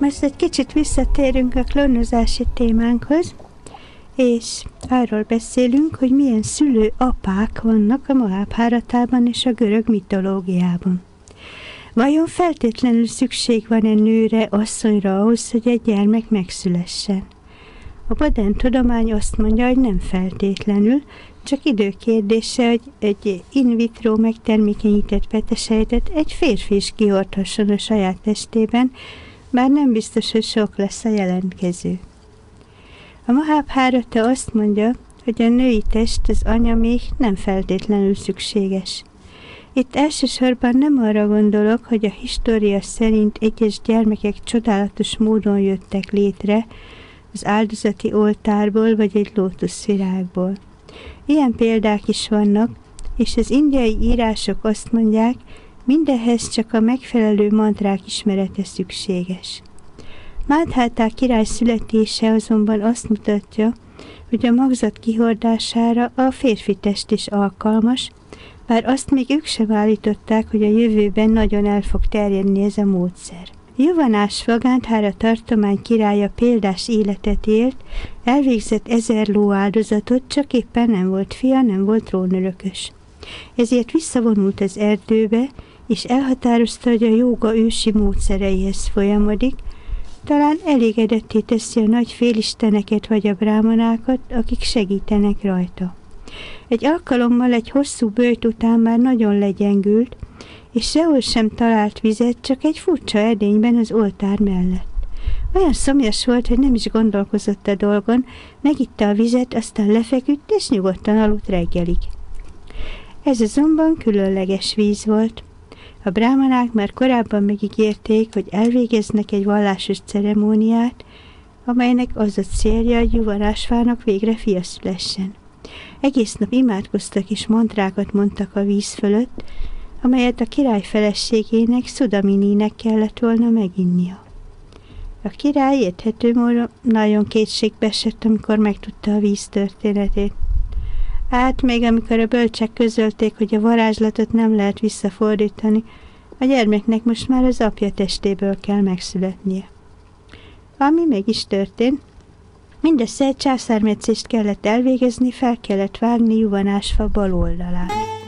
Most egy kicsit visszatérünk a klónozási témánkhoz, és arról beszélünk, hogy milyen szülő apák vannak a Mahábháratában és a görög mitológiában. Vajon feltétlenül szükség van-e nőre, asszonyra ahhoz, hogy egy gyermek megszülessen? A modern tudomány azt mondja, hogy nem feltétlenül, csak időkérdése, hogy egy in vitro megtermékenyített petesejtet egy férfi is kihordhasson a saját testében, bár nem biztos, hogy sok lesz a jelentkező. A Mahábhárata azt mondja, hogy a női test, az anyaméh nem feltétlenül szükséges. Itt elsősorban nem arra gondolok, hogy a história szerint egyes gyermekek csodálatos módon jöttek létre az áldozati oltárból vagy egy lótuszvirágból. Ilyen példák is vannak, és az indiai írások azt mondják, mindehhez csak a megfelelő mantrák ismerete szükséges. Mádhátá király születése azonban azt mutatja, hogy a magzat kihordására a férfi test is alkalmas, bár azt még ők sem állították, hogy a jövőben nagyon el fog terjedni ez a módszer. Juvanásva, Gandhára tartomány királya példás életet élt, elvégzett ezer lóáldozatot, csak éppen nem volt fia, nem volt trónörökös. Ezért visszavonult az erdőbe, és elhatározta, hogy a jóga ősi módszereihez folyamodik, talán elégedetté teszi a nagy félisteneket vagy a brámanákat, akik segítenek rajta. Egy alkalommal egy hosszú böjt után már nagyon legyengült, és sehol sem talált vizet, csak egy furcsa edényben az oltár mellett. Olyan szomjas volt, hogy nem is gondolkozott a dolgon, megitta a vizet, aztán lefeküdt, és nyugodtan aludt reggelig. Ez azonban különleges víz volt. A brámanák már korábban megígérték, hogy elvégeznek egy vallásos ceremóniát, amelynek az a célja, hogy Juvanásvának végre fia szülessen. Egész nap imádkoztak és mantrákat mondtak a víz fölött, amelyet a király feleségének, Szudamininek kellett volna meginnia. A király érthető módon nagyon kétségbe esett, amikor megtudta a víz történetét. Hát még amikor a bölcsek közölték, hogy a varázslatot nem lehet visszafordítani, a gyermeknek most már az apja testéből kell megszületnie. Ami mégis történt, mindössze egy császármetszést kellett elvégezni, fel kellett vágni Juvanásva bal oldalát.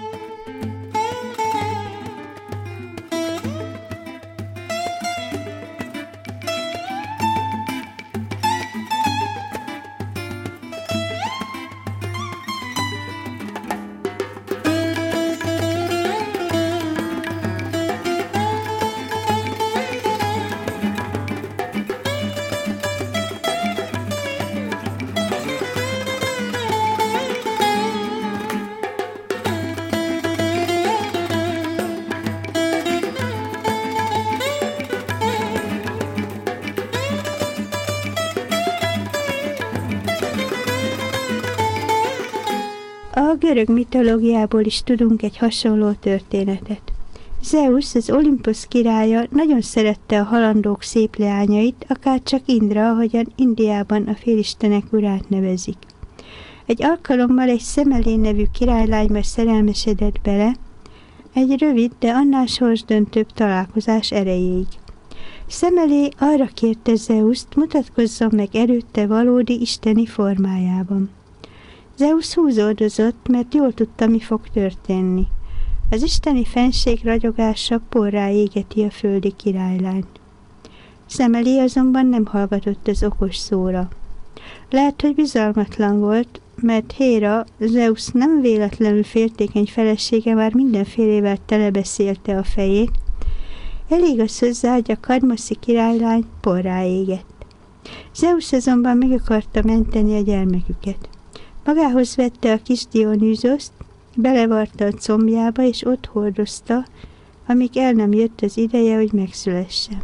A görög mitológiából is tudunk egy hasonló történetet. Zeus, az Olimpusz királya nagyon szerette a halandók szép leányait, akárcsak Indra, ahogyan Indiában a félistenek urát nevezik. Egy alkalommal egy Szemelé nevű királylányba szerelmesedett bele, egy rövid, de annál sorsdöntőbb találkozás erejéig. Szemelé arra kérte Zeuszt, mutatkozzon meg előtte valódi isteni formájában. Zeus húzódozott, mert jól tudta, mi fog történni. Az isteni fenség ragyogása porrá égeti a földi királylányt. Szemelé azonban nem hallgatott az okos szóra. Lehet, hogy bizalmatlan volt, mert Héra, Zeus nem véletlenül féltékeny felesége már mindenfélével telebeszélte a fejét. Elég az hozzá, hogy a kadmoszi királylány porrá égett. Zeus azonban meg akarta menteni a gyermeküket. Magához vette a kis Dionűzoszt, belevarta a combjába, és ott hordozta, amíg el nem jött az ideje, hogy megszülessen.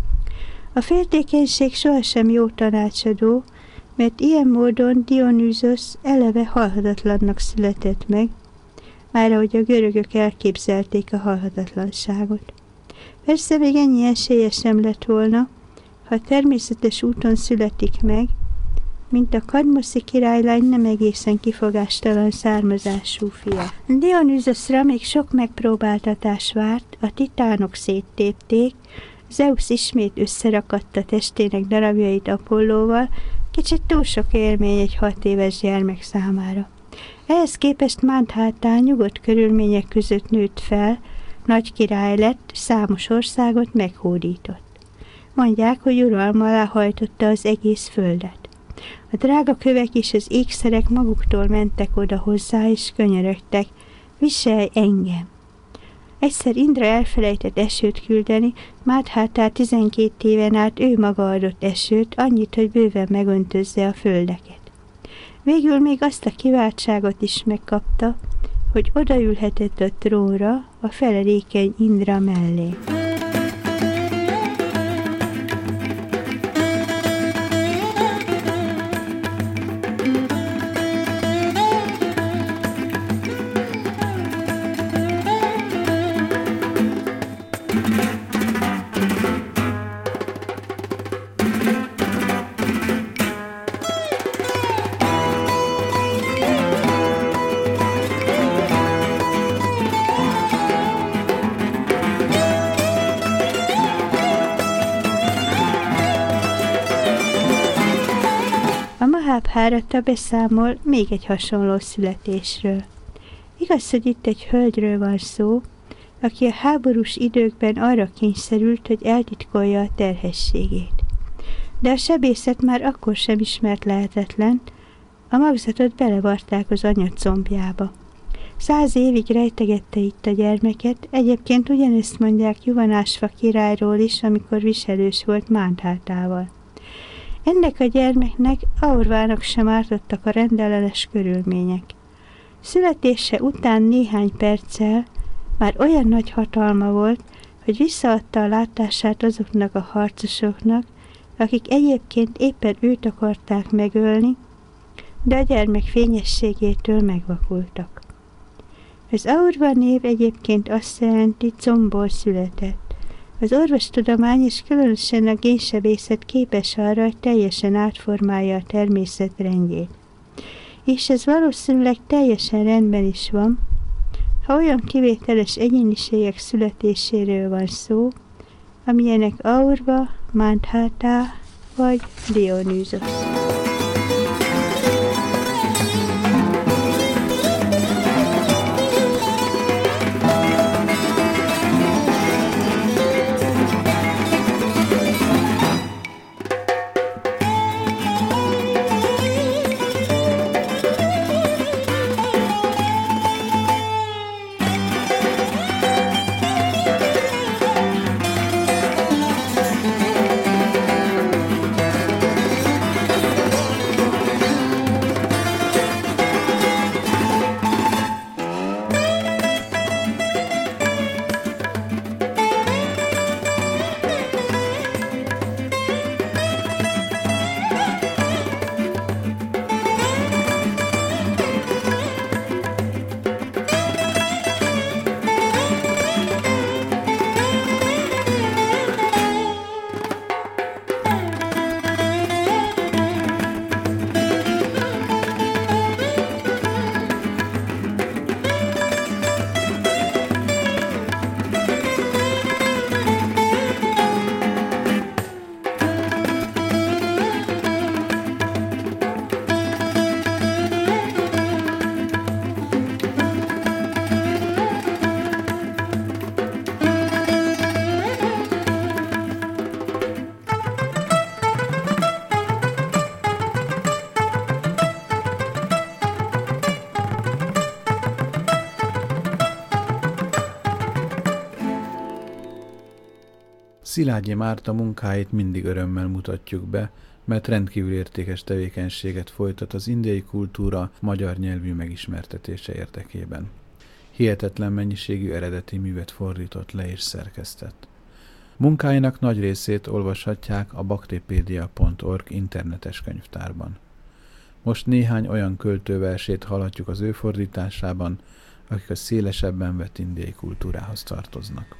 A féltékenység sohasem jó tanácsadó, mert ilyen módon Dionűzos eleve halhatatlannak született meg, már ahogy a görögök elképzelték a halhatatlanságot. Persze még ennyi esélye sem lett volna, ha természetes úton születik meg, mint a kadmoszi királylány nem egészen kifogástalan származású fia. Dionűzosra még sok megpróbáltatás várt, a titánok széttépték, Zeus ismét összerakatta testének darabjait Apollóval, kicsit túl sok élmény egy hat éves gyermek számára. Ehhez képest Mandhata nyugodt körülmények között nőtt fel, nagy király lett, számos országot meghódított. Mondják, hogy uralma alá hajtotta az egész földet. A drága kövek és az ékszerek maguktól mentek oda hozzá, és könyörögtek, viselj engem. Egyszer Indra elfelejtett esőt küldeni, Mandhata tizenkét éven át ő maga adott esőt, annyit, hogy bőven megöntözze a földeket. Végül még azt a kiváltságot is megkapta, hogy odaülhetett a trónra a feledékeny Indra mellé. Mahabharata beszámol még egy hasonló születésről. Igaz, hogy itt egy hölgyről van szó, aki a háborús időkben arra kényszerült, hogy eltitkolja a terhességét. De a sebészet már akkor sem ismert lehetetlen, a magzatot belevarták az anya combjába. Száz évig rejtegette itt a gyermeket, egyébként ugyanezt mondják Juvanásva királyról is, amikor viselős volt Mandhatával. Ennek a gyermeknek, Aurvának sem ártottak a rendellenes körülmények. Születése után néhány perccel már olyan nagy hatalma volt, hogy visszaadta a látását azoknak a harcosoknak, akik egyébként éppen őt akarták megölni, de a gyermek fényességétől megvakultak. Az Aurva név egyébként azt jelenti, combból született. Az orvostudomány és különösen a génsebészet képes arra, hogy teljesen átformálja a természet rendjét. És ez valószínűleg teljesen rendben is van, ha olyan kivételes egyéniségek születéséről van szó, amilyenek Aurva, Mandhata vagy Dionysos. Szilágyi Márta munkáit mindig örömmel mutatjuk be, mert rendkívül értékes tevékenységet folytat az indiai kultúra magyar nyelvű megismertetése érdekében. Hihetetlen mennyiségű eredeti művet fordított le és szerkesztett. Munkáinak nagy részét olvashatják a baktipedia pont org internetes könyvtárban. Most néhány olyan költőversét hallhatjuk az ő fordításában, akik a szélesebben vett indiai kultúrához tartoznak.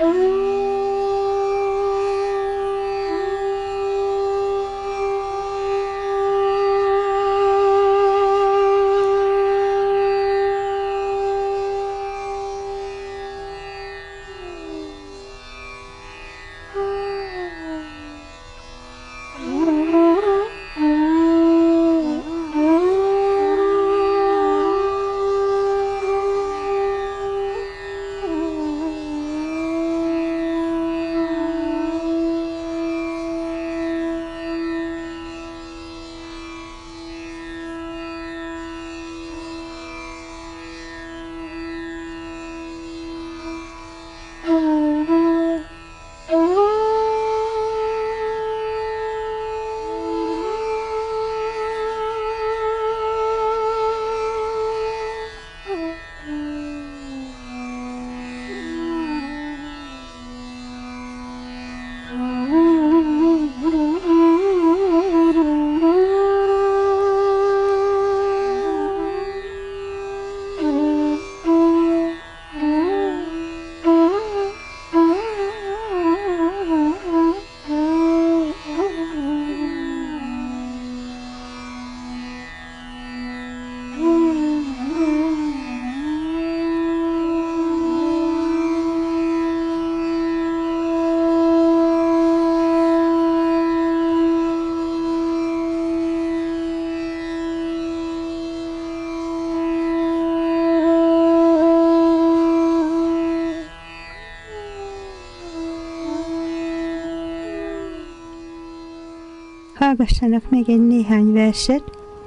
Hallgassanak meg egy néhány verset.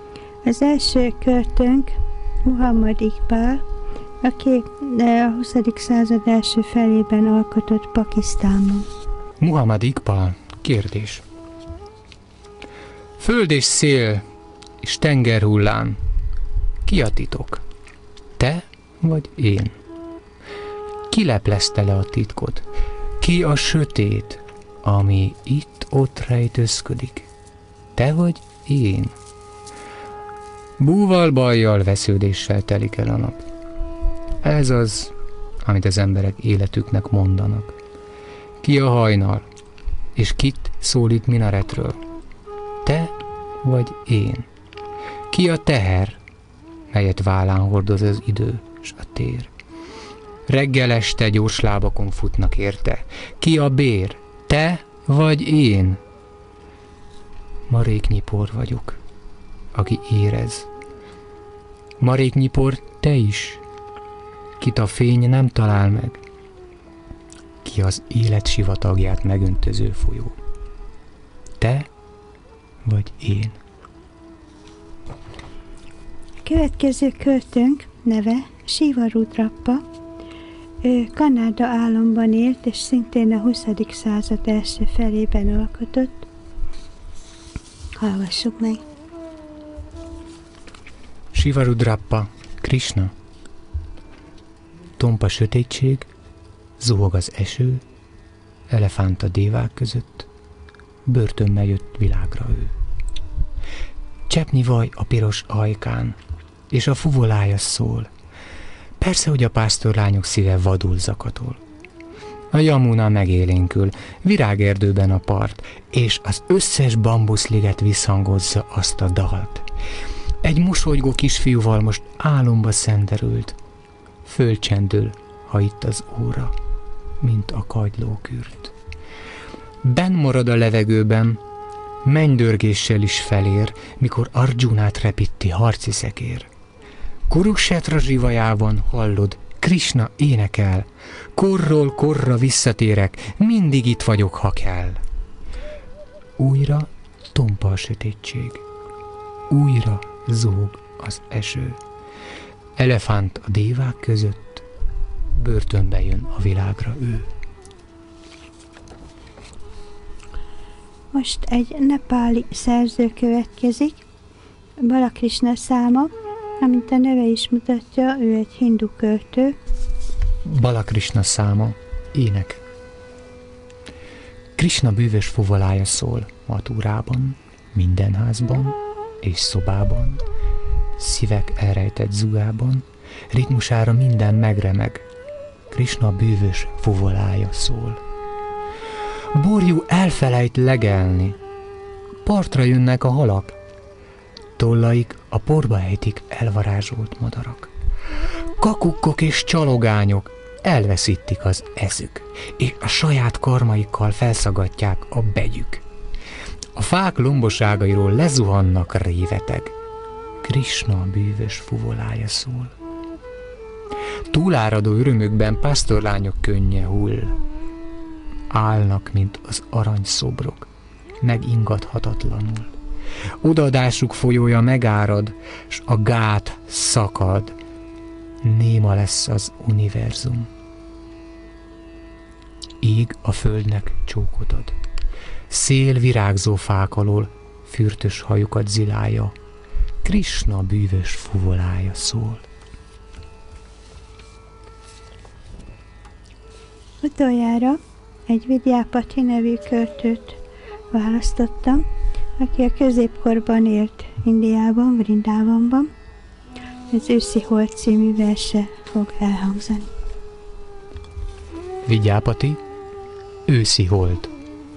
Az első költőnk Muhammad Iqbal, aki a huszadik század első felében alkotott Pakisztánban. Muhammad Iqbal, kérdés. Föld és szél és tengerhullám, ki a titok? Te vagy én? Ki leplezte le a titkot? Ki a sötét, ami itt-ott rejtőzködik? Te vagy én? Búval, bajjal, vesződéssel telik el a nap. Ez az, amit az emberek életüknek mondanak. Ki a hajnal, és kit szólít minaretről? Te vagy én? Ki a teher, melyet vállán hordoz az idő s a tér? Reggel este gyors lábakon futnak érte. Ki a bér? Te vagy én? Maréknyipor vagyok, aki érez. Maréknyipor te is, kit a fény nem talál meg. Ki az élet sivatagját megöntöző folyó? Te vagy én? Következő költőnk neve Shiva Rudrappa. Ő Kanada államban élt, és szintén a huszadik század első felében alkotott. Hallgassuk meg. Shiva Rudrappa, Krishna. Tompa sötétség, zuhog az eső, elefánt a dévák között, börtönbe jött világra ő. Cseppnyi vaj a piros ajkán, és a fuvolája szól. Persze, hogy a pásztorlányok szíve vadul zakatol. A Jamuna megélénkül, virágerdőben a part, és az összes bambuszliget visszhangozza azt a dalt. Egy mosolygó kisfiúval most álomba szenderült. Fölcsendül, ha itt az óra, mint a kagylókürt. Benn marad a levegőben, mennydörgéssel is felér, mikor Arjunát repíti harci szekér. Kuruksetra zsivajában hallod, Krishna énekel, korról korra visszatérek, mindig itt vagyok, ha kell. Újra tompa a sötétség, újra zúg az eső. Elefánt a dévák között, börtönbe jön a világra ő. Most egy nepáli szerző következik, Balakrishna száma, amint a neve is mutatja, ő egy hindu költő. Balakrishna száma, ének. Krishna bűvös fuvolája szól Matúrában, minden házban és szobában, szívek elrejtett zugában, ritmusára minden megremeg. Krisna bűvös fuvolája szól. Borjú elfelejt legelni, partra jönnek a halak, tollaik a porba ejtik elvarázsolt madarak. Kakukkok és csalogányok elveszítik az eszük, és a saját karmaikkal felszagatják a begyük. A fák lomboságairól lezuhannak réveteg, Krisna bűvös fuvolája szól. Túláradó örömükben pásztorlányok könnye hull, állnak, mint az aranyszobrok, megingathatatlanul. Odaadásuk folyója megárad, s a gát szakad, néma lesz az univerzum. Ég a földnek csókot ad, szél virágzó fák alól fürtös hajukat zilálja, Krisna bűvös fuvolája szól. Utoljára egy Vidyápati nevű költőt választottam, aki a középkorban élt Indiában, Vrindávonban. Az Őszi Hold című verse fog elhangzani. Vidyápati, Őszi Hold.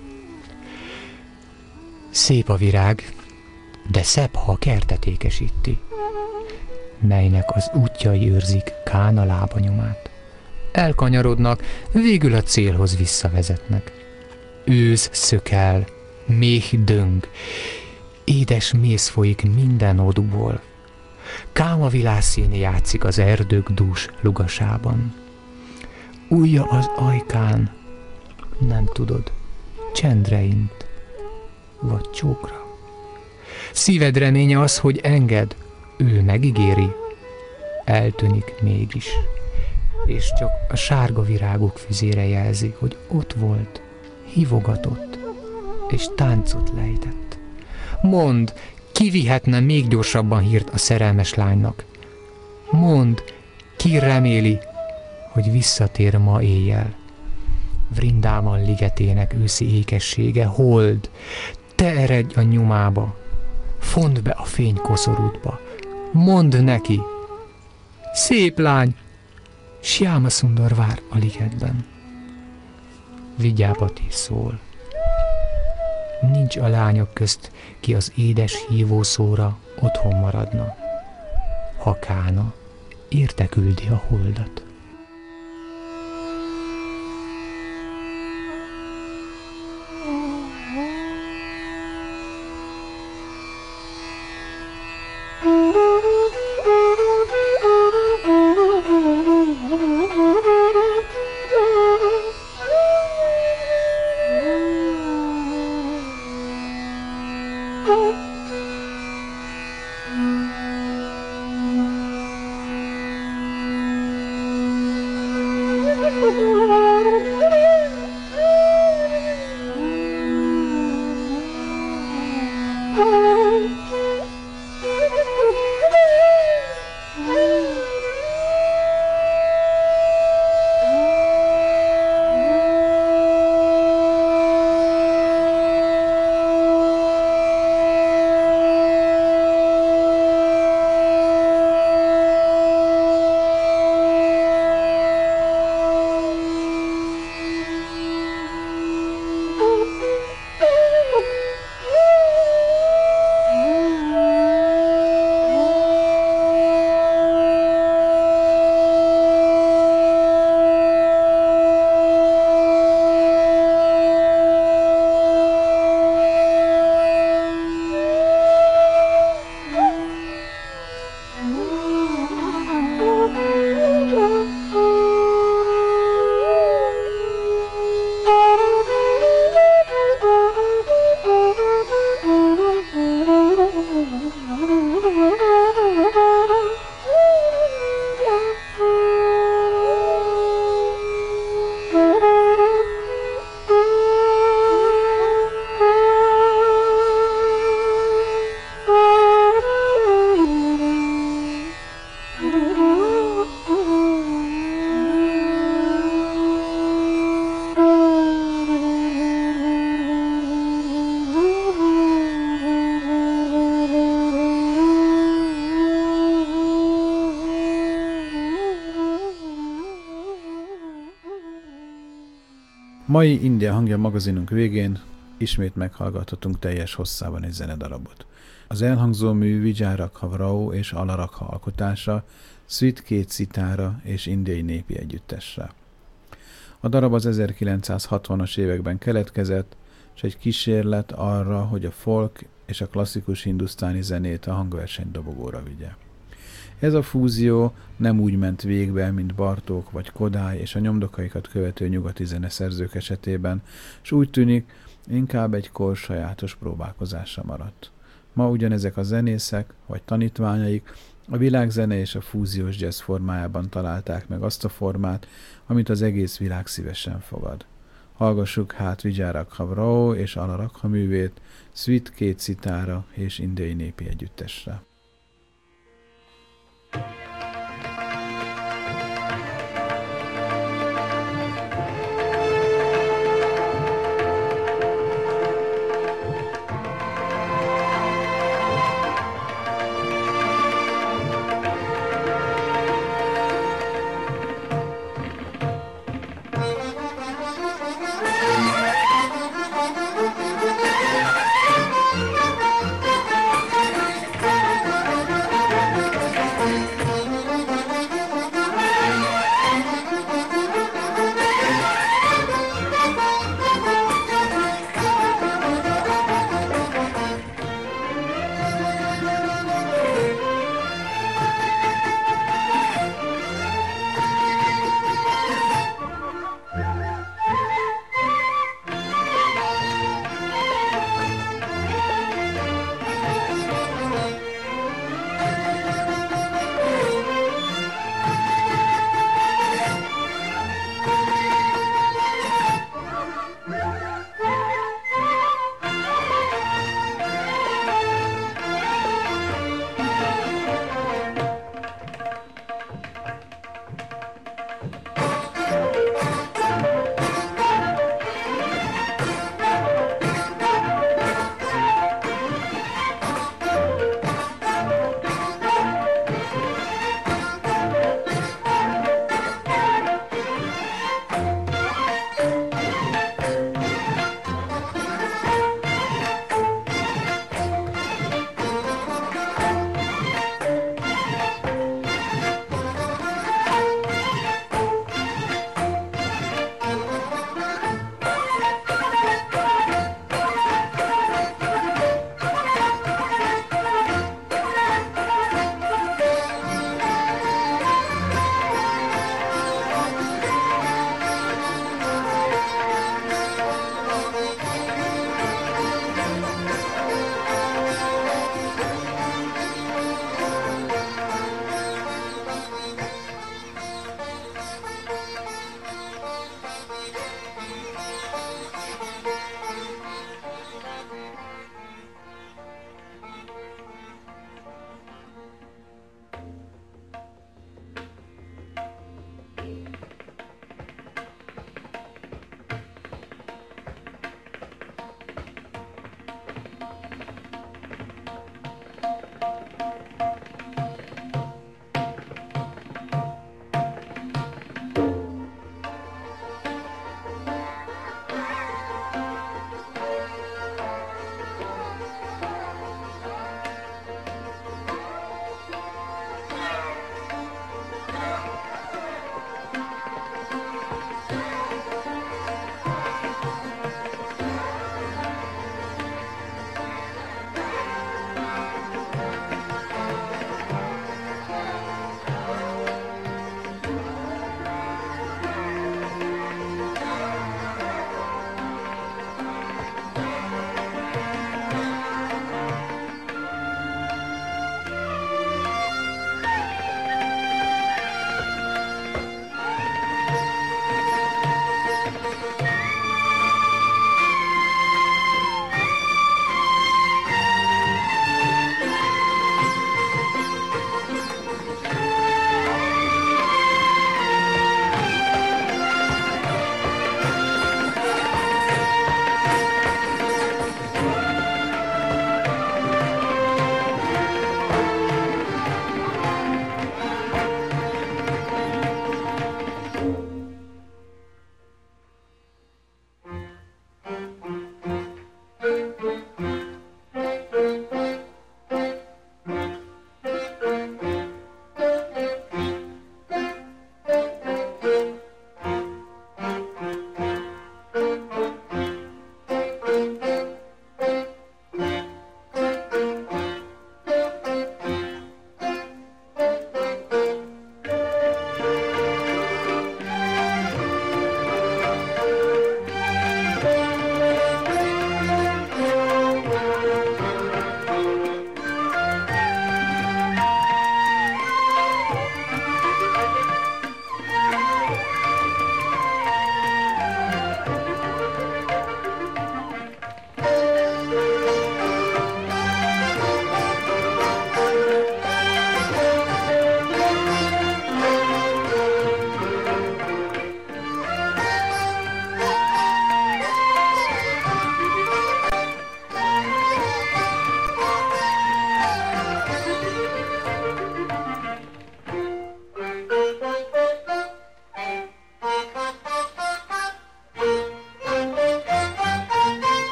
Szép a virág, de szebb, ha a kertet ékesíti, melynek az útjai őrzik Kána lábanyomát. Elkanyarodnak, végül a célhoz visszavezetnek. Ősz szökel, méh döng, édes méz folyik minden odúból. Káma világszín játszik az erdők dús lugasában. Ujja az ajkán, nem tudod, csendre int, vagy csókra. Szíved reménye az, hogy enged, ő megígéri, eltűnik mégis, és csak a sárga virágok füzére jelzi, hogy ott volt, hívogatott, és táncot lejtett. Mondd, ki vihetne még gyorsabban hírt a szerelmes lánynak? Mondd, ki reméli, hogy visszatér ma éjjel. Vrindában ligetének őszi ékessége, hold, te eredj a nyomába, fondd be a fénykoszorútba, mondd neki, szép lány, Sjáma Szundar vár a ligetben. Vidyápati szól. Nincs a lányok közt, ki az édes hívószóra otthon maradna, ha Kána érte küldi a holdat. Mai India hangja magazinunk végén ismét meghallgathatunk teljes hosszában egy zenedarabot. Az elhangzó mű Vijay Rakha Rao és Ala Rakha alkotása, szüit két citára és indiai népi együttesre. A darab az ezerkilencszázhatvanas években keletkezett, és egy kísérlet arra, hogy a folk és a klasszikus hindusztáni zenét a hangverseny dobogóra vigye. Ez a fúzió nem úgy ment végbe, mint Bartók vagy Kodály és a nyomdokaikat követő nyugati zeneszerzők esetében, s úgy tűnik, inkább egy kor sajátos próbálkozásra maradt. Ma ugyanezek a zenészek, vagy tanítványaik a világzene és a fúziós jazz formájában találták meg azt a formát, amit az egész világ szívesen fogad. Hallgassuk hát Vijay Rakha Rao és Ala Rakha művét, szüit két citára és indiai népi együttesre. Thank you.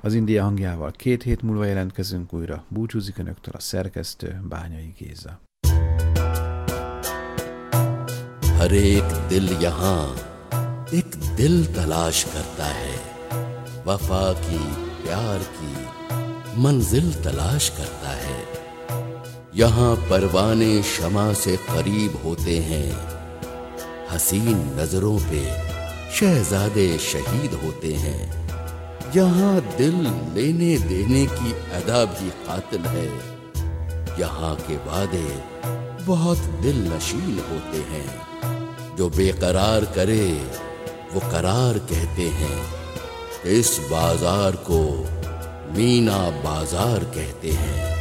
Az India hangjával két hét múlva jelentkezünk újra. Búcsúzik önöktől a szerkesztő, Bányai Géza. हर एक दिल यहाँ एक दिल तलाश करता है, वफा की प्यार की मंजिल तलाश करता है। यहाँ परवाने शमा से करीब होते हैं, हसीन नजरों पे शहजादे शहीद होते हैं। यहाँ दिल लेने देने की अदा भी कातिल है, यहाँ के वादे बहुत दिल नशीन होते हैं। जो बेकरार करे वो करार कहते हैं, इस बाजार को मीना बाजार कहते हैं।